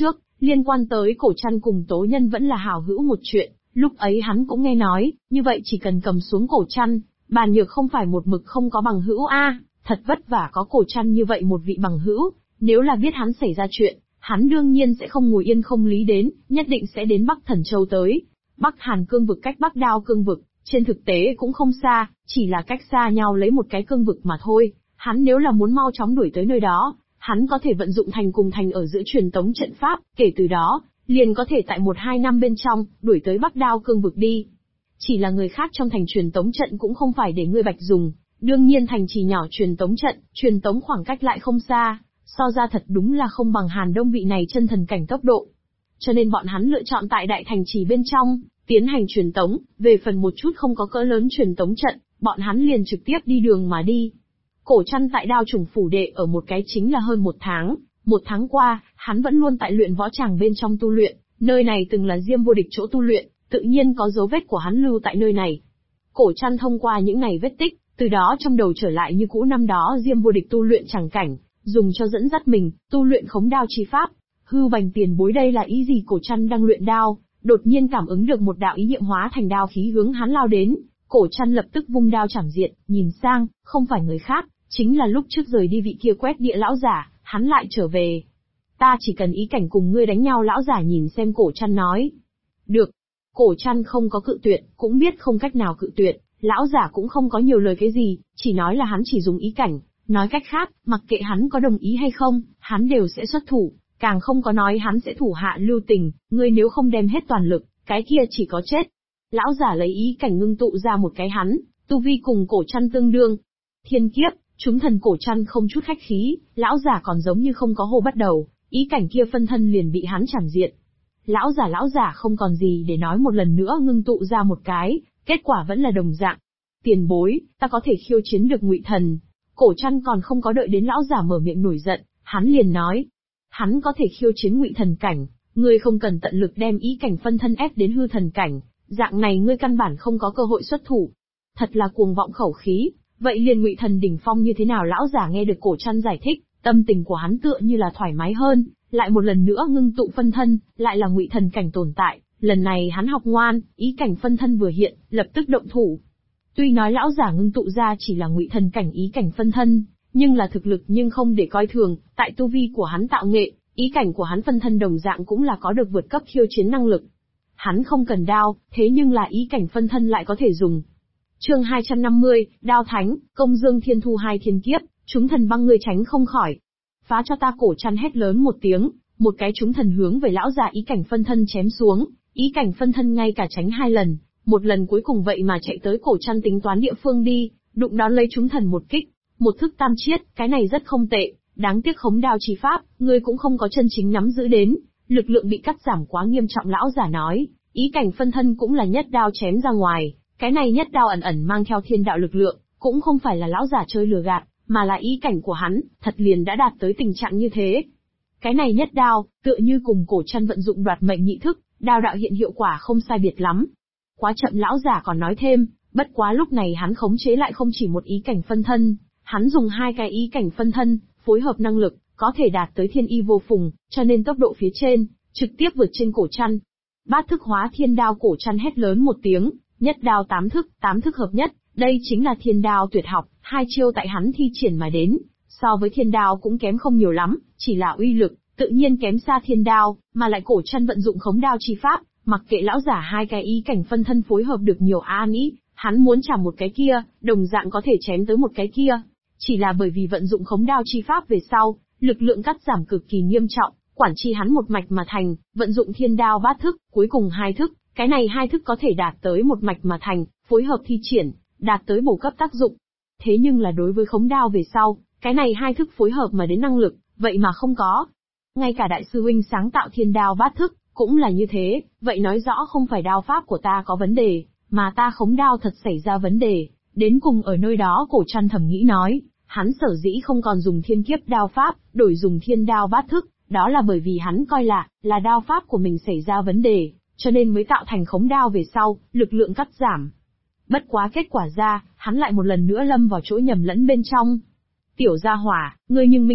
Liên quan tới Cổ Trăn cùng Tố Nhân vẫn là hảo hữu một chuyện, lúc ấy hắn cũng nghe nói, như vậy chỉ cần cầm xuống Cổ Trăn, Bàn Nhược không phải một mực không có bằng hữu a, thật vất vả có Cổ Trăn như vậy một vị bằng hữu, nếu là biết hắn xảy ra chuyện, hắn đương nhiên sẽ không ngồi yên không lý đến, nhất định sẽ đến Bắc Thần Châu tới. Bắc Hàn cương vực cách Bắc Đao cương vực, trên thực tế cũng không xa, chỉ là cách xa nhau lấy một cái cương vực mà thôi. Hắn nếu là muốn mau chóng đuổi tới nơi đó, hắn có thể vận dụng thành cùng thành ở giữa truyền tống trận pháp, kể từ đó, liền có thể tại 1-2 năm bên trong, đuổi tới Bắc Đao cương vực đi. Chỉ là người khác trong thành truyền tống trận cũng không phải để ngươi Bạch dùng, đương nhiên thành trì nhỏ truyền tống trận, truyền tống khoảng cách lại không xa, so ra thật đúng là không bằng Hàn Đông vị này chân thần cảnh tốc độ. Cho nên bọn hắn lựa chọn tại đại thành trì bên trong, tiến hành truyền tống, về phần một chút không có cỡ lớn truyền tống trận, bọn hắn liền trực tiếp đi đường mà đi. Cổ Trăn tại Đao Trùng phủ đệ ở một cái chính là hơn 1 tháng, 1 tháng qua, hắn vẫn luôn tại luyện võ tràng bên trong tu luyện, nơi này từng là Diêm Vô Địch chỗ tu luyện, tự nhiên có dấu vết của hắn lưu tại nơi này. Cổ Trăn thông qua những này vết tích, từ đó trong đầu trở lại như cũ năm đó Diêm Vô Địch tu luyện chẳng cảnh, dùng cho dẫn dắt mình, tu luyện khống đao chi pháp. Hư Bành tiền bối đây là ý gì? Cổ Trăn đang luyện đao, đột nhiên cảm ứng được một đạo ý niệm hóa thành đao khí hướng hắn lao đến, Cổ Trăn lập tức vung đao chảm diện, nhìn sang, không phải người khác, chính là lúc trước rời đi vị kia quét địa lão giả, hắn lại trở về. Ta chỉ cần ý cảnh cùng ngươi đánh nhau. Lão giả nhìn xem Cổ Trăn nói. Được. Cổ Trăn không có cự tuyệt, cũng biết không cách nào cự tuyệt, lão giả cũng không có nhiều lời cái gì, chỉ nói là hắn chỉ dùng ý cảnh, nói cách khác, mặc kệ hắn có đồng ý hay không, hắn đều sẽ xuất thủ, càng không có nói hắn sẽ thủ hạ lưu tình, ngươi nếu không đem hết toàn lực, cái kia chỉ có chết. Lão giả lấy ý cảnh ngưng tụ ra một cái hắn, tu vi cùng Cổ Trăn tương đương. Thiên kiếp, chúng thần. Cổ Trăn không chút khách khí, lão giả còn giống như không có hô bắt đầu, ý cảnh kia phân thân liền bị hắn chảm diện. Lão giả không còn gì để nói, một lần nữa ngưng tụ ra một cái, kết quả vẫn là đồng dạng. Tiền bối, ta có thể khiêu chiến được Ngụy Thần. Cổ Trăn còn không có đợi đến lão giả mở miệng nổi giận, hắn liền nói. Hắn có thể khiêu chiến Ngụy Thần cảnh, ngươi không cần tận lực đem ý cảnh phân thân ép đến hư thần cảnh, dạng này ngươi căn bản không có cơ hội xuất thủ. Thật là cuồng vọng khẩu khí, vậy liền Ngụy Thần đỉnh phong như thế nào? Lão giả nghe được Cổ Trăn giải thích, tâm tình của hắn tựa như là thoải mái hơn, lại một lần nữa ngưng tụ phân thân, lại là Ngụy Thần cảnh tồn tại, lần này hắn học ngoan, ý cảnh phân thân vừa hiện, lập tức động thủ. Tuy nói lão giả ngưng tụ ra chỉ là Ngụy Thần cảnh ý cảnh phân thân, nhưng là thực lực nhưng không để coi thường, tại tu vi của hắn tạo nghệ, ý cảnh của hắn phân thân đồng dạng cũng là có được vượt cấp khiêu chiến năng lực. Hắn không cần đao, thế nhưng là ý cảnh phân thân lại có thể dùng. Chương 250, Đao Thánh, Công Dương Thiên Thu hai thiên kiếp, chúng thần băng ngươi tránh không khỏi. Phá cho ta! Cổ Trăn hét lớn một tiếng, một cái chúng thần hướng về lão già ý cảnh phân thân chém xuống, ý cảnh phân thân ngay cả tránh 2 lần, một lần cuối cùng vậy mà chạy tới Cổ Trăn tính toán địa phương đi, đụng đón lấy chúng thần một kích, một thức tam chiết, cái này rất không tệ, đáng tiếc khống đao chi pháp, ngươi cũng không có chân chính nắm giữ đến, lực lượng bị cắt giảm quá nghiêm trọng. Lão giả nói, ý cảnh phân thân cũng là nhất đao chém ra ngoài, cái này nhất đao ẩn ẩn mang theo thiên đạo lực lượng, cũng không phải là lão giả chơi lừa gạt, mà là ý cảnh của hắn, thật liền đã đạt tới tình trạng như thế. Cái này nhất đao, tựa như cùng Cổ Trăn vận dụng đoạt mệnh nhị thức, đao đạo hiện hiệu quả không sai biệt lắm. Quá chậm. Lão giả còn nói thêm, bất quá lúc này hắn khống chế lại không chỉ một ý cảnh phân thân, hắn dùng 2 cái ý cảnh phân thân, phối hợp năng lực, có thể đạt tới thiên y vô phùng, cho nên tốc độ phía trên, trực tiếp vượt trên Cổ Trăn. Bát thức hóa thiên đao! Cổ Trăn hét lớn một tiếng, nhất đao 8 thức hợp nhất, đây chính là thiên đao tuyệt học, 2 chiêu tại hắn thi triển mà đến, so với thiên đao cũng kém không nhiều lắm, chỉ là uy lực, tự nhiên kém xa thiên đao, mà lại Cổ Trăn vận dụng khống đao chi pháp, mặc kệ lão giả 2 cái ý cảnh phân thân phối hợp được nhiều an ý, hắn muốn chạm một cái kia, đồng dạng có thể chém tới một cái kia. Chỉ là bởi vì vận dụng khống đao chi pháp về sau, lực lượng cắt giảm cực kỳ nghiêm trọng, quản chi hắn một mạch mà thành, vận dụng thiên đao 8 thức, cuối cùng 2 thức, cái này 2 thức có thể đạt tới một mạch mà thành, phối hợp thi triển, đạt tới bổ cấp tác dụng. Thế nhưng là đối với khống đao về sau, cái này 2 thức phối hợp mà đến năng lực, vậy mà không có. Ngay cả đại sư huynh sáng tạo thiên đao 8 thức, cũng là như thế, vậy nói rõ không phải đao pháp của ta có vấn đề, mà ta khống đao thật xảy ra vấn đề. Đến cùng ở nơi đó Cổ Trăn thầm nghĩ nói, hắn sở dĩ không còn dùng thiên kiếp đao pháp, đổi dùng thiên đao 8 thức, đó là bởi vì hắn coi là đao pháp của mình xảy ra vấn đề, cho nên mới tạo thành khống đao về sau, lực lượng cắt giảm. Bất quá kết quả ra, hắn lại một lần nữa lâm vào chỗ nhầm lẫn bên trong. Tiểu gia hỏa, ngươi nhưng minh bạch,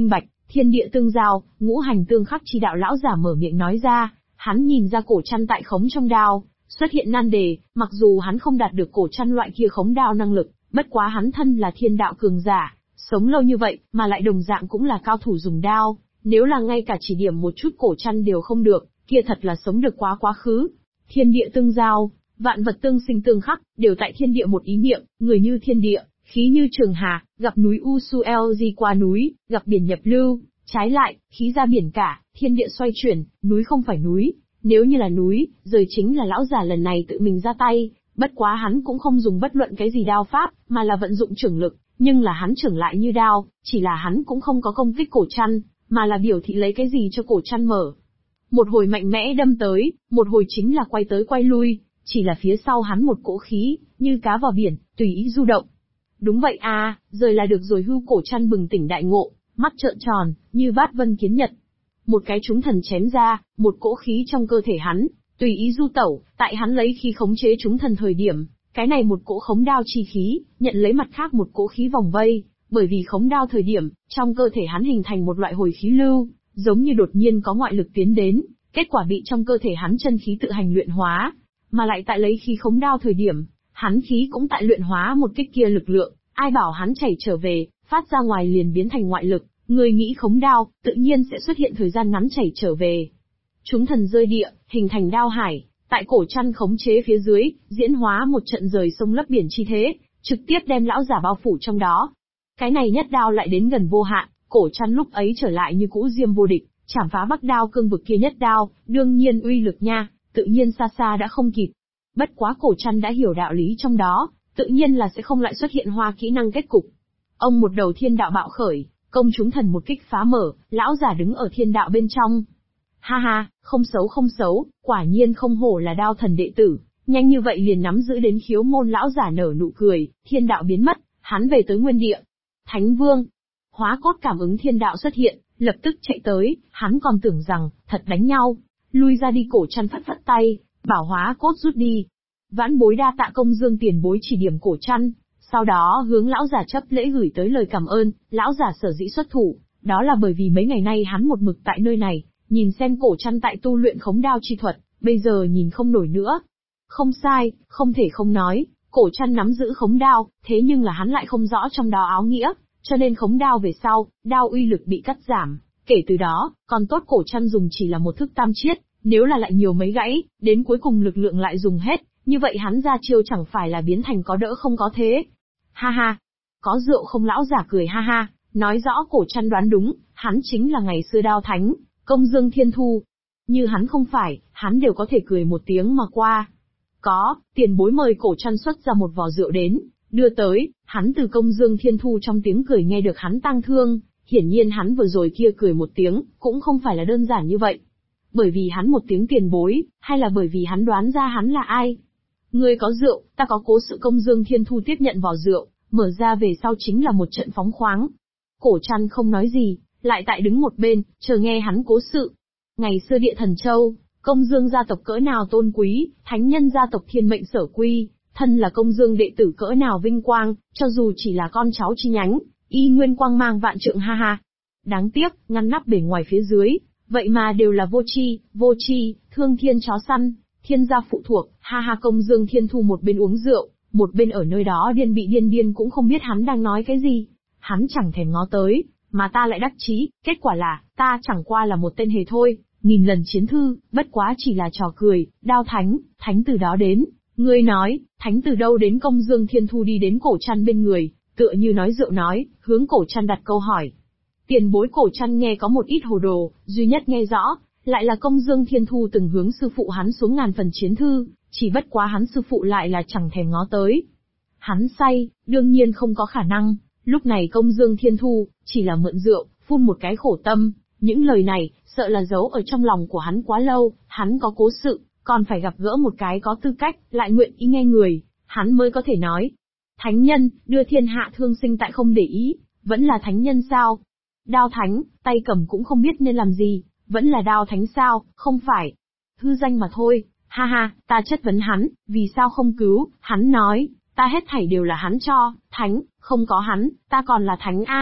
Thiên địa tương giao, ngũ hành tương khắc chi đạo lão giả mở miệng nói ra, hắn nhìn ra cổ trăn tại khống trong đao, xuất hiện nan đề, mặc dù hắn không đạt được cổ trăn loại kia khống đao năng lực, bất quá hắn thân là thiên đạo cường giả, sống lâu như vậy, mà lại đồng dạng cũng là cao thủ dùng đao, nếu là ngay cả chỉ điểm một chút cổ trăn đều không được, kia thật là sống được quá khứ. Thiên địa tương giao, vạn vật tương sinh tương khắc, đều tại thiên địa một ý niệm, người như thiên địa, khí như trường hà, gặp núi Usuel di qua núi, gặp biển nhập lưu, trái lại, khí ra biển cả, thiên địa xoay chuyển, núi không phải núi, nếu như là núi, rồi chính là lão giả lần này tự mình ra tay, bất quá hắn cũng không dùng bất luận cái gì đao pháp, mà là vận dụng trưởng lực, nhưng là hắn trưởng lại như đao, chỉ là hắn cũng không có công kích cổ trăn, mà là biểu thị lấy cái gì cho cổ trăn mở. Một hồi mạnh mẽ đâm tới, một hồi chính là quay tới quay lui, chỉ là phía sau hắn một cỗ khí, như cá vào biển, tùy ý du động. Đúng vậy à, rời là được rồi. Hưu cổ trăn bừng tỉnh đại ngộ, mắt trợn tròn, như bát vân kiến nhật. Một cái trúng thần chém ra, một cỗ khí trong cơ thể hắn, tùy ý du tẩu, tại hắn lấy khí khống chế trúng thần thời điểm, cái này một cỗ khống đao chi khí, nhận lấy mặt khác một cỗ khí vòng vây, bởi vì khống đao thời điểm, trong cơ thể hắn hình thành một loại hồi khí lưu, giống như đột nhiên có ngoại lực tiến đến, kết quả bị trong cơ thể hắn chân khí tự hành luyện hóa, mà lại tại lấy khí khống đao thời điểm, hắn khí cũng tại luyện hóa một kích kia lực lượng, ai bảo hắn chảy trở về, phát ra ngoài liền biến thành ngoại lực, người nghĩ khống đao, tự nhiên sẽ xuất hiện thời gian ngắn chảy trở về. Chúng thần rơi địa, hình thành đao hải, tại cổ trăn khống chế phía dưới, diễn hóa một trận rời sông lấp biển chi thế, trực tiếp đem lão giả bao phủ trong đó. Cái này nhất đao lại đến gần vô hạn, cổ trăn lúc ấy trở lại như cũ diêm vô địch, chảm phá Bắc đao cương vực kia nhất đao, đương nhiên uy lực nha, tự nhiên xa xa đã không kịp. Bất quá cổ trăn đã hiểu đạo lý trong đó, tự nhiên là sẽ không lại xuất hiện hoa kỹ năng kết cục. Ông một đầu thiên đạo bạo khởi, công chúng thần một kích phá mở, lão giả đứng ở thiên đạo bên trong. Ha ha, không xấu, quả nhiên không hổ là đao thần đệ tử, nhanh như vậy liền nắm giữ đến khiếu môn. Lão giả nở nụ cười, thiên đạo biến mất, hắn về tới nguyên địa. Thánh Vương, Hóa Cốt cảm ứng thiên đạo xuất hiện, lập tức chạy tới, hắn còn tưởng rằng, thật đánh nhau, lui ra đi. Cổ trăn phất phất tay, bảo Hóa Cốt rút đi. Vãn bối đa tạ công dương tiền bối chỉ điểm cổ trăn, sau đó hướng lão giả chấp lễ gửi tới lời cảm ơn. Lão giả sở dĩ xuất thủ, đó là bởi vì mấy ngày nay hắn một mực tại nơi này, nhìn xem cổ trăn tại tu luyện khống đao chi thuật, bây giờ nhìn không nổi nữa. Không sai, không thể không nói, cổ trăn nắm giữ khống đao, thế nhưng là hắn lại không rõ trong đó áo nghĩa, cho nên khống đao về sau, đao uy lực bị cắt giảm. Kể từ đó, còn tốt cổ trăn dùng chỉ là một thức tam chiết, nếu là lại nhiều mấy gãy, đến cuối cùng lực lượng lại dùng hết, như vậy hắn ra chiêu chẳng phải là biến thành có đỡ không có thế. Ha ha, có rượu không? Lão giả cười ha ha, nói rõ cổ trăn đoán đúng, hắn chính là ngày xưa đao thánh, Công Dương Thiên Thu. Như hắn không phải, hắn đều có thể cười một tiếng mà qua. Có, tiền bối mời. Cổ trăn xuất ra một vò rượu đến, đưa tới, hắn từ Công Dương Thiên Thu trong tiếng cười nghe được hắn tang thương, hiển nhiên hắn vừa rồi kia cười một tiếng, cũng không phải là đơn giản như vậy. Bởi vì hắn một tiếng tiền bối, hay là bởi vì hắn đoán ra hắn là ai? Ngươi có rượu, ta có cố sự. Công Dương Thiên Thu tiếp nhận vò rượu, mở ra về sau chính là một trận phóng khoáng. Cổ trăn không nói gì, lại tại đứng một bên, chờ nghe hắn cố sự. Ngày xưa Địa Thần Châu, Công Dương gia tộc cỡ nào tôn quý, thánh nhân gia tộc thiên mệnh sở quy, thân là Công Dương đệ tử cỡ nào vinh quang, cho dù chỉ là con cháu chi nhánh, y nguyên quang mang vạn trượng. Ha ha. Đáng tiếc, ngăn nắp bề ngoài phía dưới, vậy mà đều là vô tri, thương thiên chó săn, thiên gia phụ thuộc. Ha ha. Công Dương Thiên Thu một bên uống rượu, một bên ở nơi đó điên cũng không biết hắn đang nói cái gì. Hắn chẳng thèm ngó tới, mà ta lại đắc chí, kết quả là, ta chẳng qua là một tên hề thôi, nghìn lần chiến thư, bất quá chỉ là trò cười. Đao thánh, thánh từ đó đến, ngươi nói, thánh từ đâu đến? Công Dương Thiên Thu đi đến cổ trăn bên người, tựa như nói rượu nói, hướng cổ trăn đặt câu hỏi. Tiền bối. Cổ trăn nghe có một ít hồ đồ, duy nhất nghe rõ, lại là Công Dương Thiên Thu từng hướng sư phụ hắn xuống ngàn phần chiến thư, chỉ bất quá hắn sư phụ lại là chẳng thèm ngó tới. Hắn say, đương nhiên không có khả năng, lúc này Công Dương Thiên Thu, chỉ là mượn rượu, phun một cái khổ tâm, những lời này, sợ là giấu ở trong lòng của hắn quá lâu, hắn có cố sự, còn phải gặp gỡ một cái có tư cách, lại nguyện ý nghe người, hắn mới có thể nói. Thánh nhân, đưa thiên hạ thương sinh tại không để ý, vẫn là thánh nhân sao? Đao thánh, tay cầm cũng không biết nên làm gì, vẫn là đao thánh sao? Không phải. Hư danh mà thôi. Ha ha, ta chất vấn hắn, vì sao không cứu? Hắn nói, ta hết thảy đều là hắn cho, thánh, không có hắn, ta còn là thánh a.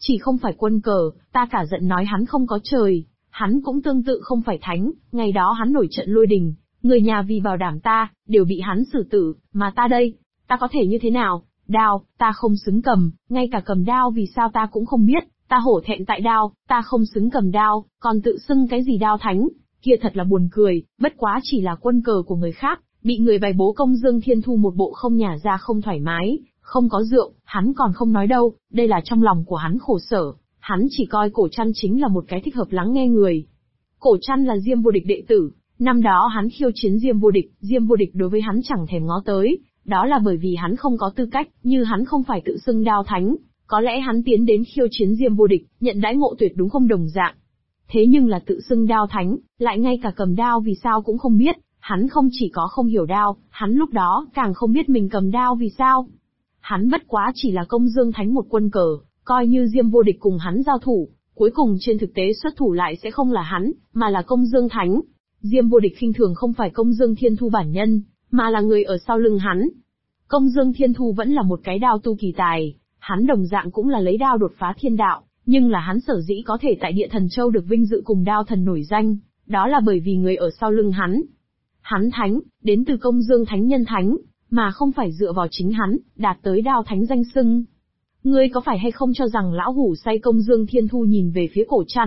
Chỉ không phải quân cờ, ta cả giận nói hắn không có trời, hắn cũng tương tự không phải thánh, ngày đó hắn nổi trận lôi đình, người nhà vì bảo đảm ta, đều bị hắn xử tử, mà ta đây, ta có thể như thế nào? Đao, ta không xứng cầm, ngay cả cầm đao vì sao ta cũng không biết, ta hổ thẹn tại đao, ta không xứng cầm đao, còn tự xưng cái gì đao thánh, kia thật là buồn cười, bất quá chỉ là quân cờ của người khác, bị người bày bố công dương thiên thu một bộ không nhả ra không thoải mái, không có rượu, hắn còn không nói đâu, đây là trong lòng của hắn khổ sở, hắn chỉ coi Cổ Trăn chính là một cái thích hợp lắng nghe người. Cổ Trăn là Diêm Vô Địch đệ tử, năm đó hắn khiêu chiến Diêm Vô Địch đối với hắn chẳng thèm ngó tới, đó là bởi vì hắn không có tư cách, như hắn không phải tự xưng đao thánh, có lẽ hắn tiến đến khiêu chiến Diêm Vô Địch, nhận đãi ngộ tuyệt đúng không đồng dạng. Thế nhưng là tự xưng đao thánh, lại ngay cả cầm đao vì sao cũng không biết, hắn không chỉ có không hiểu đao, hắn lúc đó càng không biết mình cầm đao vì sao. Hắn bất quá chỉ là công dương thánh một quân cờ, coi như Diêm Vô Địch cùng hắn giao thủ, cuối cùng trên thực tế xuất thủ lại sẽ không là hắn, mà là công dương thánh. Diêm Vô Địch khinh thường không phải công dương thiên thu bản nhân, mà là người ở sau lưng hắn. Công dương thiên thu vẫn là một cái đao tu kỳ tài, hắn đồng dạng cũng là lấy đao đột phá thiên đạo, nhưng là hắn sở dĩ có thể tại Địa Thần Châu được vinh dự cùng đao thần nổi danh, đó là bởi vì người ở sau lưng hắn. Hắn thánh, đến từ công dương thánh nhân thánh, mà không phải dựa vào chính hắn, đạt tới đao thánh danh xưng. Ngươi có phải hay không cho rằng lão hủ say công dương thiên thu nhìn về phía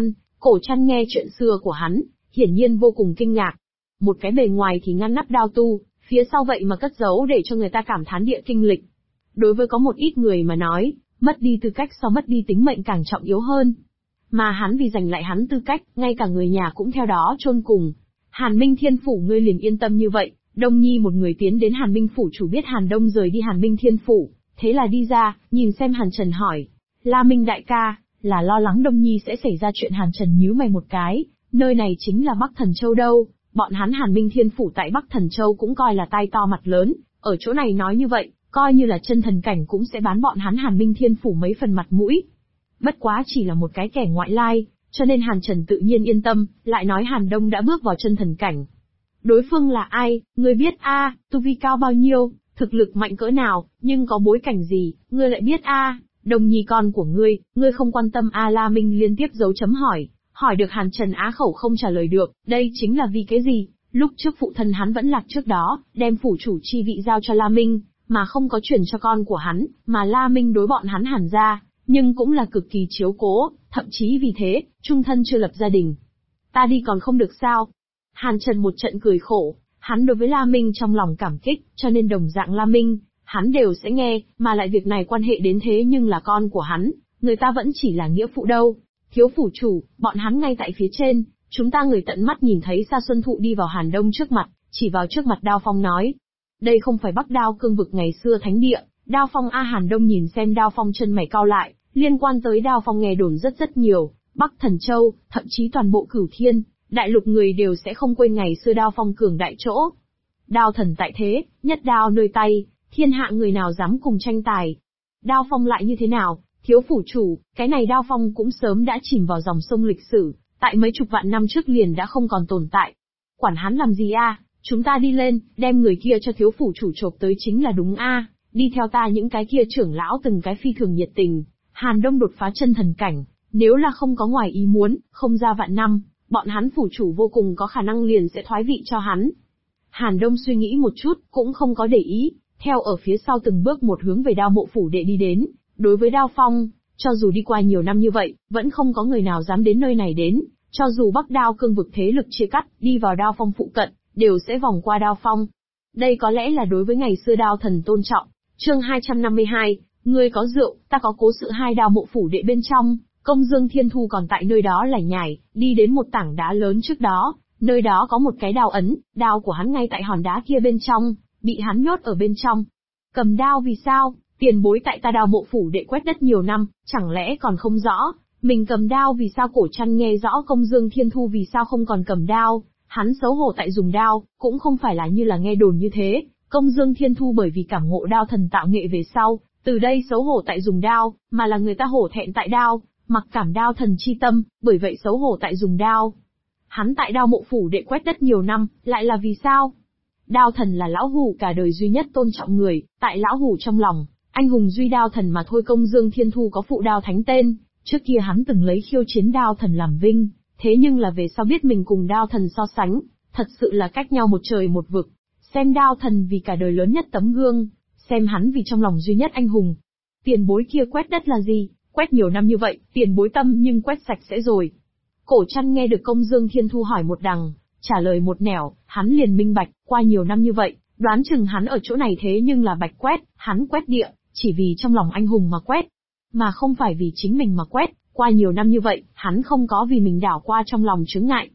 Cổ Trăn nghe chuyện xưa của hắn, hiển nhiên vô cùng kinh ngạc. Một cái bề ngoài thì ngăn nắp đao tu, phía sau vậy mà cất giấu để cho người ta cảm thán địa kinh lịch. Đối với có một ít người mà nói, mất đi tư cách so mất đi tính mệnh càng trọng yếu hơn. Mà hắn vì giành lại hắn tư cách, ngay cả người nhà cũng theo đó chôn cùng. Hàn Minh Thiên Phủ ngươi liền yên tâm như vậy, Đông Nhi một người tiến đến Hàn Minh Phủ chủ biết Hàn Đông rời đi Hàn Minh Thiên Phủ, thế là đi ra, nhìn xem Hàn Trần hỏi, La Minh đại ca, là lo lắng Đông Nhi sẽ xảy ra chuyện. Hàn Trần nhíu mày một cái, nơi này chính là Bắc Thần Châu đâu, bọn hắn Hàn Minh Thiên Phủ tại Bắc Thần Châu cũng coi là tai to mặt lớn, ở chỗ này nói như vậy, coi như là chân thần cảnh cũng sẽ bán bọn hắn Hàn Minh Thiên Phủ mấy phần mặt mũi. Bất quá chỉ là một cái kẻ ngoại lai, cho nên Hàn Trần tự nhiên yên tâm, lại nói Hàn Đông đã bước vào chân thần cảnh. Đối phương là ai, ngươi biết a, tu vi cao bao nhiêu, thực lực mạnh cỡ nào, nhưng có bối cảnh gì, ngươi lại biết a, Đồng Nhi con của ngươi không quan tâm a. La Minh liên tiếp dấu chấm hỏi được Hàn Trần á khẩu không trả lời được, đây chính là vì cái gì, lúc trước phụ thân hắn vẫn lạc trước đó, đem phủ chủ chi vị giao cho La Minh, mà không có chuyển cho con của hắn, mà La Minh đối bọn hắn Hàn gia, nhưng cũng là cực kỳ chiếu cố, thậm chí vì thế, chung thân chưa lập gia đình. Ta đi còn không được sao? Hàn Trần một trận cười khổ, hắn đối với La Minh trong lòng cảm kích, cho nên đồng dạng La Minh, hắn đều sẽ nghe, mà lại việc này quan hệ đến thế nhưng là con của hắn, người ta vẫn chỉ là nghĩa phụ đâu. Thiếu phủ chủ, bọn hắn ngay tại phía trên, chúng ta người tận mắt nhìn thấy Sa Xuân Thụ đi vào Hàn Đông trước mặt, chỉ vào trước mặt Đao Phong nói. Đây không phải Bắc Đao cương vực ngày xưa thánh địa, Đao Phong a. Hàn Đông nhìn xem Đao Phong chân mày cau lại, liên quan tới Đao Phong nghe đồn rất nhiều, Bắc Thần Châu, thậm chí toàn bộ Cửu Thiên, đại lục người đều sẽ không quên ngày xưa Đao Phong cường đại chỗ. Đao thần tại thế, nhất đao nơi tay, thiên hạ người nào dám cùng tranh tài. Đao Phong lại như thế nào, thiếu phủ chủ, cái này Đao Phong cũng sớm đã chìm vào dòng sông lịch sử, tại mấy chục vạn năm trước liền đã không còn tồn tại. Quản hắn làm gì a, chúng ta đi lên, đem người kia cho thiếu phủ chủ chộp tới chính là đúng a. Đi theo ta những cái kia trưởng lão từng cái phi thường nhiệt tình. Hàn Đông đột phá chân thần cảnh, nếu là không có ngoài ý muốn, không ra vạn năm, bọn hắn phủ chủ vô cùng có khả năng liền sẽ thoái vị cho hắn. Hàn Đông suy nghĩ một chút, cũng không có để ý, theo ở phía sau từng bước một hướng về Đao Mộ phủ đệ đi đến. Đối với Đao Phong, cho dù đi qua nhiều năm như vậy, vẫn không có người nào dám đến nơi này đến, cho dù Bắc Đao cương vực thế lực chia cắt, đi vào Đao Phong phụ cận, đều sẽ vòng qua Đao Phong. Đây có lẽ là đối với ngày xưa Đao thần tôn trọng. Chương 252, ngươi có rượu, ta có cố sự. Hai Đao Mộ phủ đệ bên trong, Công Dương Thiên Thu còn tại nơi đó lải nhải, đi đến một tảng đá lớn trước đó, nơi đó có một cái đao ấn, đao của hắn ngay tại hòn đá kia bên trong, bị hắn nhốt ở bên trong. Cầm đao vì sao? Tiền bối tại ta Đao Mộ phủ đệ quét đất nhiều năm, chẳng lẽ còn không rõ, mình cầm đao vì sao? Cổ Trăn nghe rõ Công Dương Thiên Thu vì sao không còn cầm đao, hắn xấu hổ tại dùng đao, cũng không phải là như là nghe đồn như thế, Công Dương Thiên Thu bởi vì cảm ngộ đao thần tạo nghệ về sau, từ đây xấu hổ tại dùng đao, mà là người ta hổ thẹn tại đao, mặc cảm đao thần chi tâm, bởi vậy xấu hổ tại dùng đao. Hắn tại Đao Mộ phủ đệ quét đất nhiều năm, lại là vì sao? Đao thần là lão hủ cả đời duy nhất tôn trọng người, tại lão hủ trong lòng, anh hùng duy đao thần mà thôi. Công Dương Thiên Thu có phụ đao thánh tên, Trước kia hắn từng lấy khiêu chiến đao thần làm vinh, thế nhưng là về sau biết mình cùng đao thần so sánh, thật sự là cách nhau một trời một vực. Xem đao thần vì cả đời lớn nhất tấm gương, xem hắn vì trong lòng duy nhất anh hùng. Tiền bối kia quét đất là gì? Quét nhiều năm như vậy, tiền bối tâm nhưng quét sạch sẽ rồi. Cổ Trăn nghe được Công Dương Thiên Thu hỏi một đằng, trả lời một nẻo, hắn liền minh bạch, qua nhiều năm như vậy, đoán chừng hắn ở chỗ này thế nhưng là bạch quét, hắn quét địa, chỉ vì trong lòng anh hùng mà quét, mà không phải vì chính mình mà quét, qua nhiều năm như vậy, hắn không có vì mình đảo qua trong lòng chướng ngại.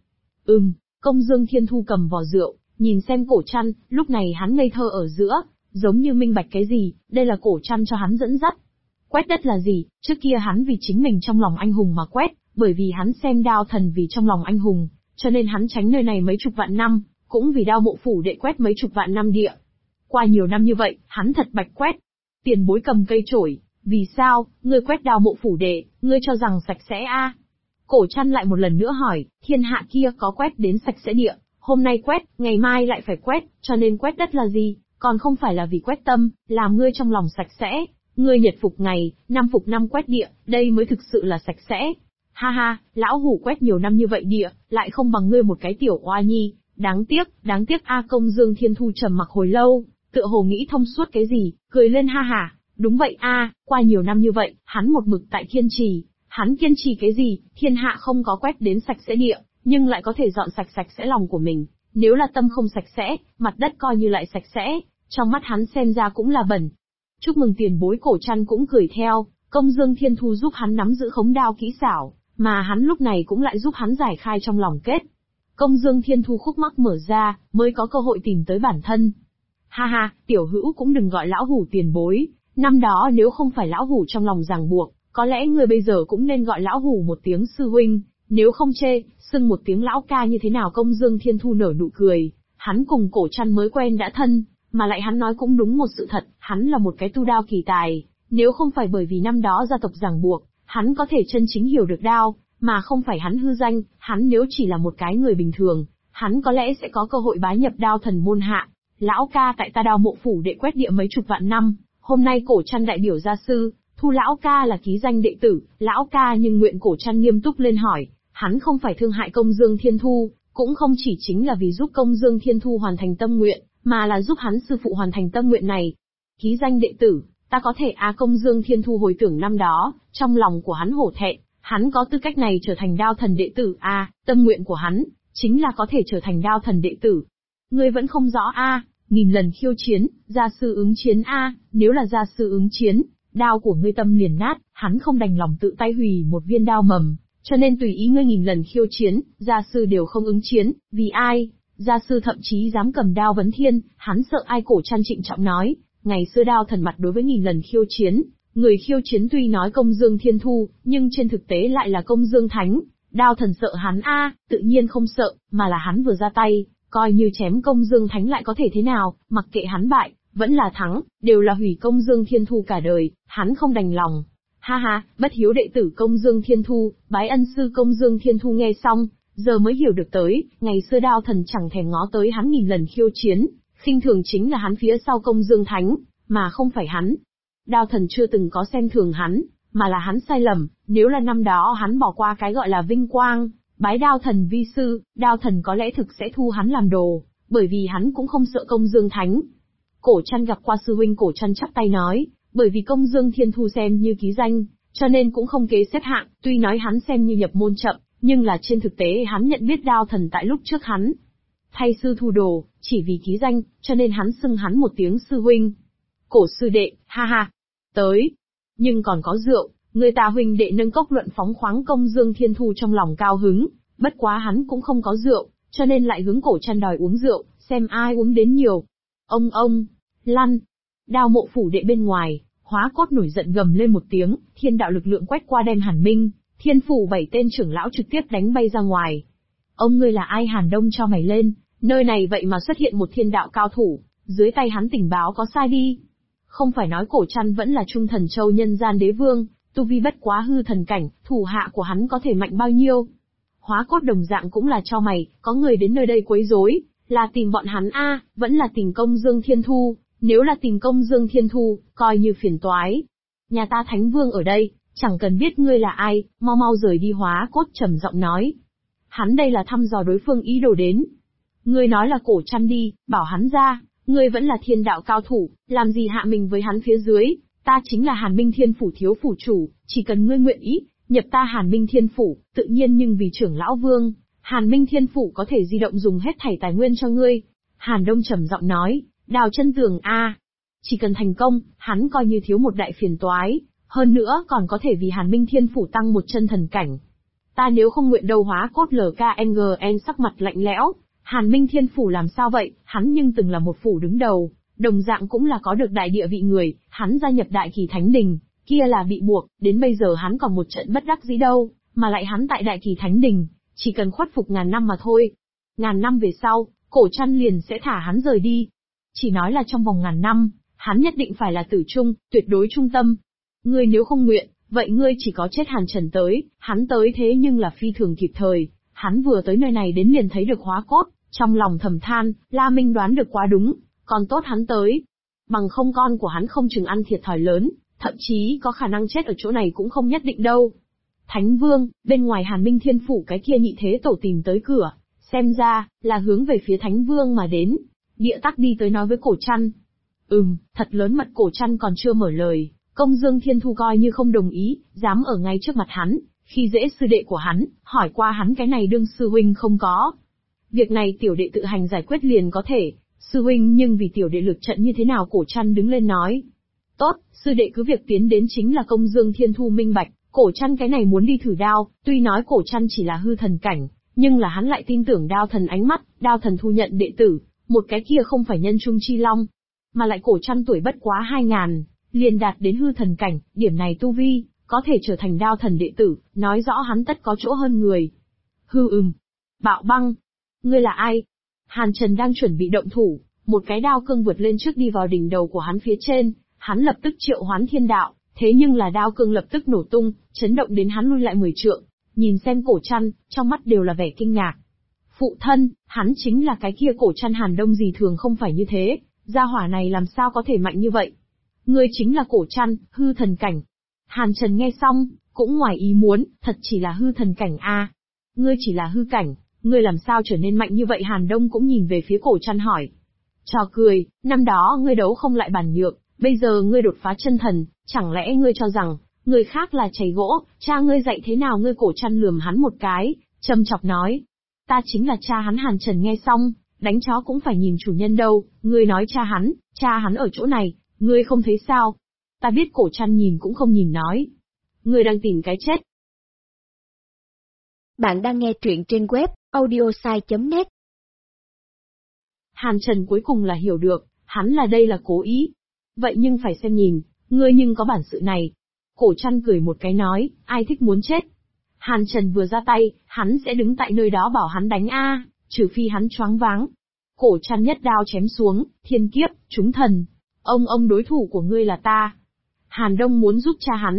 Công Dương Thiên Thu cầm vò rượu, nhìn xem Cổ Trăn, lúc này hắn ngây thơ ở giữa, giống như minh bạch cái gì, đây là Cổ Trăn cho hắn dẫn dắt. Quét đất là gì? Trước kia hắn vì chính mình trong lòng anh hùng mà quét, bởi vì hắn xem đao thần vì trong lòng anh hùng, cho nên hắn tránh nơi này mấy chục vạn năm, cũng vì đao mộ phủ đệ quét mấy chục vạn năm địa. Qua nhiều năm như vậy, hắn thật bạch quét. Tiền bối cầm cây chổi, vì sao, ngươi quét đao mộ phủ đệ, ngươi cho rằng sạch sẽ a? Cổ Trăn lại một lần nữa hỏi, thiên hạ kia có quét đến sạch sẽ địa, hôm nay quét, ngày mai lại phải quét, cho nên quét đất là gì, còn không phải là vì quét tâm, làm ngươi trong lòng sạch sẽ. Ngươi nhật phục ngày, năm phục năm quét địa, đây mới thực sự là sạch sẽ. Ha ha, lão hủ quét nhiều năm như vậy địa, lại không bằng ngươi một cái tiểu oa nhi, đáng tiếc a. Công Dương Thiên Thu trầm mặc hồi lâu, tựa hồ nghĩ thông suốt cái gì, cười lên ha hả, đúng vậy a, qua nhiều năm như vậy, hắn một mực tại kiên trì, hắn kiên trì cái gì, thiên hạ không có quét đến sạch sẽ địa, nhưng lại có thể dọn sạch sẽ lòng của mình, nếu là tâm không sạch sẽ, mặt đất coi như lại sạch sẽ, trong mắt hắn xem ra cũng là bẩn. Chúc mừng tiền bối. Cổ Trăn cũng cười theo, Công Dương Thiên Thu giúp hắn nắm giữ khống đao kỹ xảo, mà hắn lúc này cũng lại giúp hắn giải khai trong lòng kết. Công Dương Thiên Thu khúc mắc mở ra, mới có cơ hội tìm tới bản thân. Ha ha, tiểu hữu cũng đừng gọi lão hủ tiền bối, năm đó nếu không phải lão hủ trong lòng ràng buộc, có lẽ người bây giờ cũng nên gọi lão hủ một tiếng sư huynh, nếu không chê, xưng một tiếng lão ca như thế nào. Công Dương Thiên Thu nở nụ cười, hắn cùng Cổ Trăn mới quen đã thân. Mà lại hắn nói cũng đúng một sự thật, hắn là một cái tu đao kỳ tài, nếu không phải bởi vì năm đó gia tộc ràng buộc, hắn có thể chân chính hiểu được đao, mà không phải hắn hư danh, hắn nếu chỉ là một cái người bình thường, hắn có lẽ sẽ có cơ hội bái nhập đao thần môn hạ. Lão ca tại ta đao mộ phủ đệ quét địa mấy chục vạn năm, hôm nay Cổ Trăn đại biểu gia sư, thu lão ca là ký danh đệ tử, lão ca nhưng nguyện. Cổ Trăn nghiêm túc lên hỏi, hắn không phải thương hại Công Dương Thiên Thu, cũng không chỉ chính là vì giúp Công Dương Thiên Thu hoàn thành tâm nguyện, mà là giúp hắn sư phụ hoàn thành tâm nguyện này. Ký danh đệ tử, ta có thể Công Dương Thiên Thu hồi tưởng năm đó, trong lòng của hắn hổ thẹn, hắn có tư cách này trở thành đao thần đệ tử tâm nguyện của hắn, chính là có thể trở thành đao thần đệ tử. Ngươi vẫn không rõ nghìn lần khiêu chiến, gia sư ứng chiến nếu là gia sư ứng chiến, đao của ngươi tâm liền nát, hắn không đành lòng tự tay hủy một viên đao mầm, cho nên tùy ý ngươi nghìn lần khiêu chiến, gia sư đều không ứng chiến, vì ai? Gia sư thậm chí dám cầm đao vấn thiên, hắn sợ ai? Cổ Trăn trịnh trọng nói, ngày xưa đao thần mặt đối với nghìn lần khiêu chiến, người khiêu chiến tuy nói Công Dương Thiên Thu, nhưng trên thực tế lại là Công Dương Thánh, đao thần sợ hắn tự nhiên không sợ, mà là hắn vừa ra tay, coi như chém Công Dương Thánh lại có thể thế nào, mặc kệ hắn bại, vẫn là thắng, đều là hủy Công Dương Thiên Thu cả đời, hắn không đành lòng. Ha ha, bất hiếu đệ tử Công Dương Thiên Thu, bái ân sư. Công Dương Thiên Thu nghe xong, giờ mới hiểu được tới, ngày xưa đao thần chẳng thèm ngó tới hắn nghìn lần khiêu chiến, khinh thường chính là hắn phía sau Công Dương Thánh, mà không phải hắn. Đao thần chưa từng có xem thường hắn, mà là hắn sai lầm, nếu là năm đó hắn bỏ qua cái gọi là vinh quang, bái đao thần vi sư, đao thần có lẽ thực sẽ thu hắn làm đồ, bởi vì hắn cũng không sợ Công Dương Thánh. Cổ Trăn gặp qua sư huynh. Cổ Trăn chắp tay nói, bởi vì Công Dương Thiên Thu xem như ký danh, cho nên cũng không kế xếp hạng, tuy nói hắn xem như nhập môn chậm, nhưng là trên thực tế hắn nhận biết đao thần tại lúc trước hắn thay sư thu đồ, chỉ vì ký danh, cho nên hắn xưng hắn một tiếng sư huynh. Cổ sư đệ, ha ha, tới. Nhưng còn có rượu, người ta huynh đệ nâng cốc luận phóng khoáng. Công Dương Thiên Thu trong lòng cao hứng, bất quá hắn cũng không có rượu, cho nên lại hướng Cổ Trăn đòi uống rượu, xem ai uống đến nhiều. Ông, lăn. Đao mộ phủ đệ bên ngoài, Hóa Cốt nổi giận gầm lên một tiếng, thiên đạo lực lượng quét qua đem Hàn Minh, Thiên phủ 7 tên trưởng lão trực tiếp đánh bay ra ngoài. Ông ngươi là ai? Hàn Đông cho mày lên, nơi này vậy mà xuất hiện một thiên đạo cao thủ, dưới tay hắn tình báo có sai đi. Không phải nói Cổ Trăn vẫn là Trung Thần Châu nhân gian đế vương, tu vi bất quá hư thần cảnh, thủ hạ của hắn có thể mạnh bao nhiêu? Hóa Cốt đồng dạng cũng là cho mày, có người đến nơi đây quấy rối, là tìm bọn hắn vẫn là tìm Công Dương Thiên Thu, nếu là tìm Công Dương Thiên Thu, coi như phiền toái. Nhà ta Thánh Vương ở đây, Chẳng cần biết ngươi là ai, mau mau rời đi. Hóa cốt trầm giọng nói. Hắn đây là thăm dò đối phương ý đồ đến. Ngươi nói là Cổ Trăn đi, bảo hắn ra, ngươi vẫn là thiên đạo cao thủ, làm gì hạ mình với hắn phía dưới, ta chính là Hàn Minh Thiên Phủ thiếu phủ chủ, chỉ cần ngươi nguyện ý, nhập ta Hàn Minh Thiên Phủ, tự nhiên nhưng vì trưởng lão vương, Hàn Minh Thiên Phủ có thể di động dùng hết thảy tài nguyên cho ngươi. Hàn Đông trầm giọng nói, Đào Chân Tường a, chỉ cần thành công, hắn coi như thiếu một đại phiền toái, hơn nữa còn có thể vì Hàn Minh Thiên Phủ tăng một chân thần cảnh. Ta nếu không nguyện đâu. Hóa cốt LKNGN sắc mặt lạnh lẽo, Hàn Minh Thiên Phủ làm sao vậy, hắn nhưng từng là một phủ đứng đầu, đồng dạng cũng là có được đại địa vị người, hắn gia nhập Đại Kỳ Thánh Đình, kia là bị buộc, đến bây giờ hắn còn một trận bất đắc dĩ đâu, mà lại hắn tại Đại Kỳ Thánh Đình, chỉ cần khuất phục 1000 năm mà thôi. 1000 năm về sau, Cổ Trăn liền sẽ thả hắn rời đi. Chỉ nói là trong vòng 1000 năm, hắn nhất định phải là tử trung, tuyệt đối trung tâm. Ngươi nếu không nguyện, vậy ngươi chỉ có chết. Hàn Trần tới, hắn tới thế nhưng là phi thường kịp thời, hắn vừa tới nơi này đến liền thấy được Hóa cốt, trong lòng thầm than, La Minh đoán được quá đúng, còn tốt hắn tới. Bằng không con của hắn không chừng ăn thiệt thòi lớn, thậm chí có khả năng chết ở chỗ này cũng không nhất định đâu. Thánh Vương, bên ngoài Hàn Minh Thiên Phủ cái kia nhị thế tổ tìm tới cửa, xem ra, là hướng về phía Thánh Vương mà đến. Địa Tắc đi tới nói với Cổ Trăn. Thật lớn mật. Cổ Trăn còn chưa mở lời, Công Dương Thiên Thu coi như không đồng ý, dám ở ngay trước mặt hắn, khi dễ sư đệ của hắn, hỏi qua hắn cái này đương sư huynh không có. Việc này tiểu đệ tự hành giải quyết liền có thể, sư huynh nhưng vì tiểu đệ lực trận như thế nào? Cổ Trăn đứng lên nói. Tốt, sư đệ cứ việc tiến đến. Chính là Công Dương Thiên Thu minh bạch, Cổ Trăn cái này muốn đi thử đao, tuy nói Cổ Trăn chỉ là hư thần cảnh, nhưng là hắn lại tin tưởng đao thần ánh mắt, đao thần thu nhận đệ tử, một cái kia không phải nhân trung chi long. Mà lại Cổ Trăn tuổi bất quá 2000, liền đạt đến hư thần cảnh, điểm này tu vi, có thể trở thành đao thần đệ tử, nói rõ hắn tất có chỗ hơn người. Bạo Băng, ngươi là ai? Hàn Trần đang chuẩn bị động thủ, một cái đao cương vượt lên trước đi vào đỉnh đầu của hắn phía trên, hắn lập tức triệu hoán thiên đạo, thế nhưng là đao cương lập tức nổ tung, chấn động đến hắn lui lại 10 trượng, nhìn xem Cổ Trăn, trong mắt đều là vẻ kinh ngạc. Phụ thân, hắn chính là cái kia Cổ Trăn. Hàn Đông gì thường không phải như thế, gia hỏa này làm sao có thể mạnh như vậy? Ngươi chính là Cổ Trăn, hư thần cảnh. Hàn Trần nghe xong, cũng ngoài ý muốn, thật chỉ là hư thần cảnh a? Ngươi chỉ là hư cảnh, ngươi làm sao trở nên mạnh như vậy? Hàn Đông cũng nhìn về phía Cổ Trăn hỏi. Trò cười, năm đó ngươi đấu không lại bản nhược, bây giờ ngươi đột phá chân thần, chẳng lẽ ngươi cho rằng, người khác là chày gỗ, cha ngươi dạy thế nào ngươi? Cổ Trăn lườm hắn một cái, châm chọc nói. Ta chính là cha hắn. Hàn Trần nghe xong, đánh chó cũng phải nhìn chủ nhân đâu, ngươi nói cha hắn ở chỗ này, ngươi không thấy sao? Ta biết. Cổ Trăn nhìn cũng không nhìn nói. Ngươi đang tìm cái chết. Bạn đang nghe truyện trên web audiosai.net. Hàn Trần cuối cùng là hiểu được, hắn là đây là cố ý. Vậy nhưng phải xem nhìn, ngươi nhưng có bản sự này. Cổ Trăn cười một cái nói, ai thích muốn chết. Hàn Trần vừa ra tay, hắn sẽ đứng tại nơi đó bảo hắn đánh a, trừ phi hắn choáng váng. Cổ Trăn nhất đao chém xuống, thiên kiếp, trúng thần. Ông đối thủ của ngươi là ta. Hàn Đông muốn giúp cha hắn,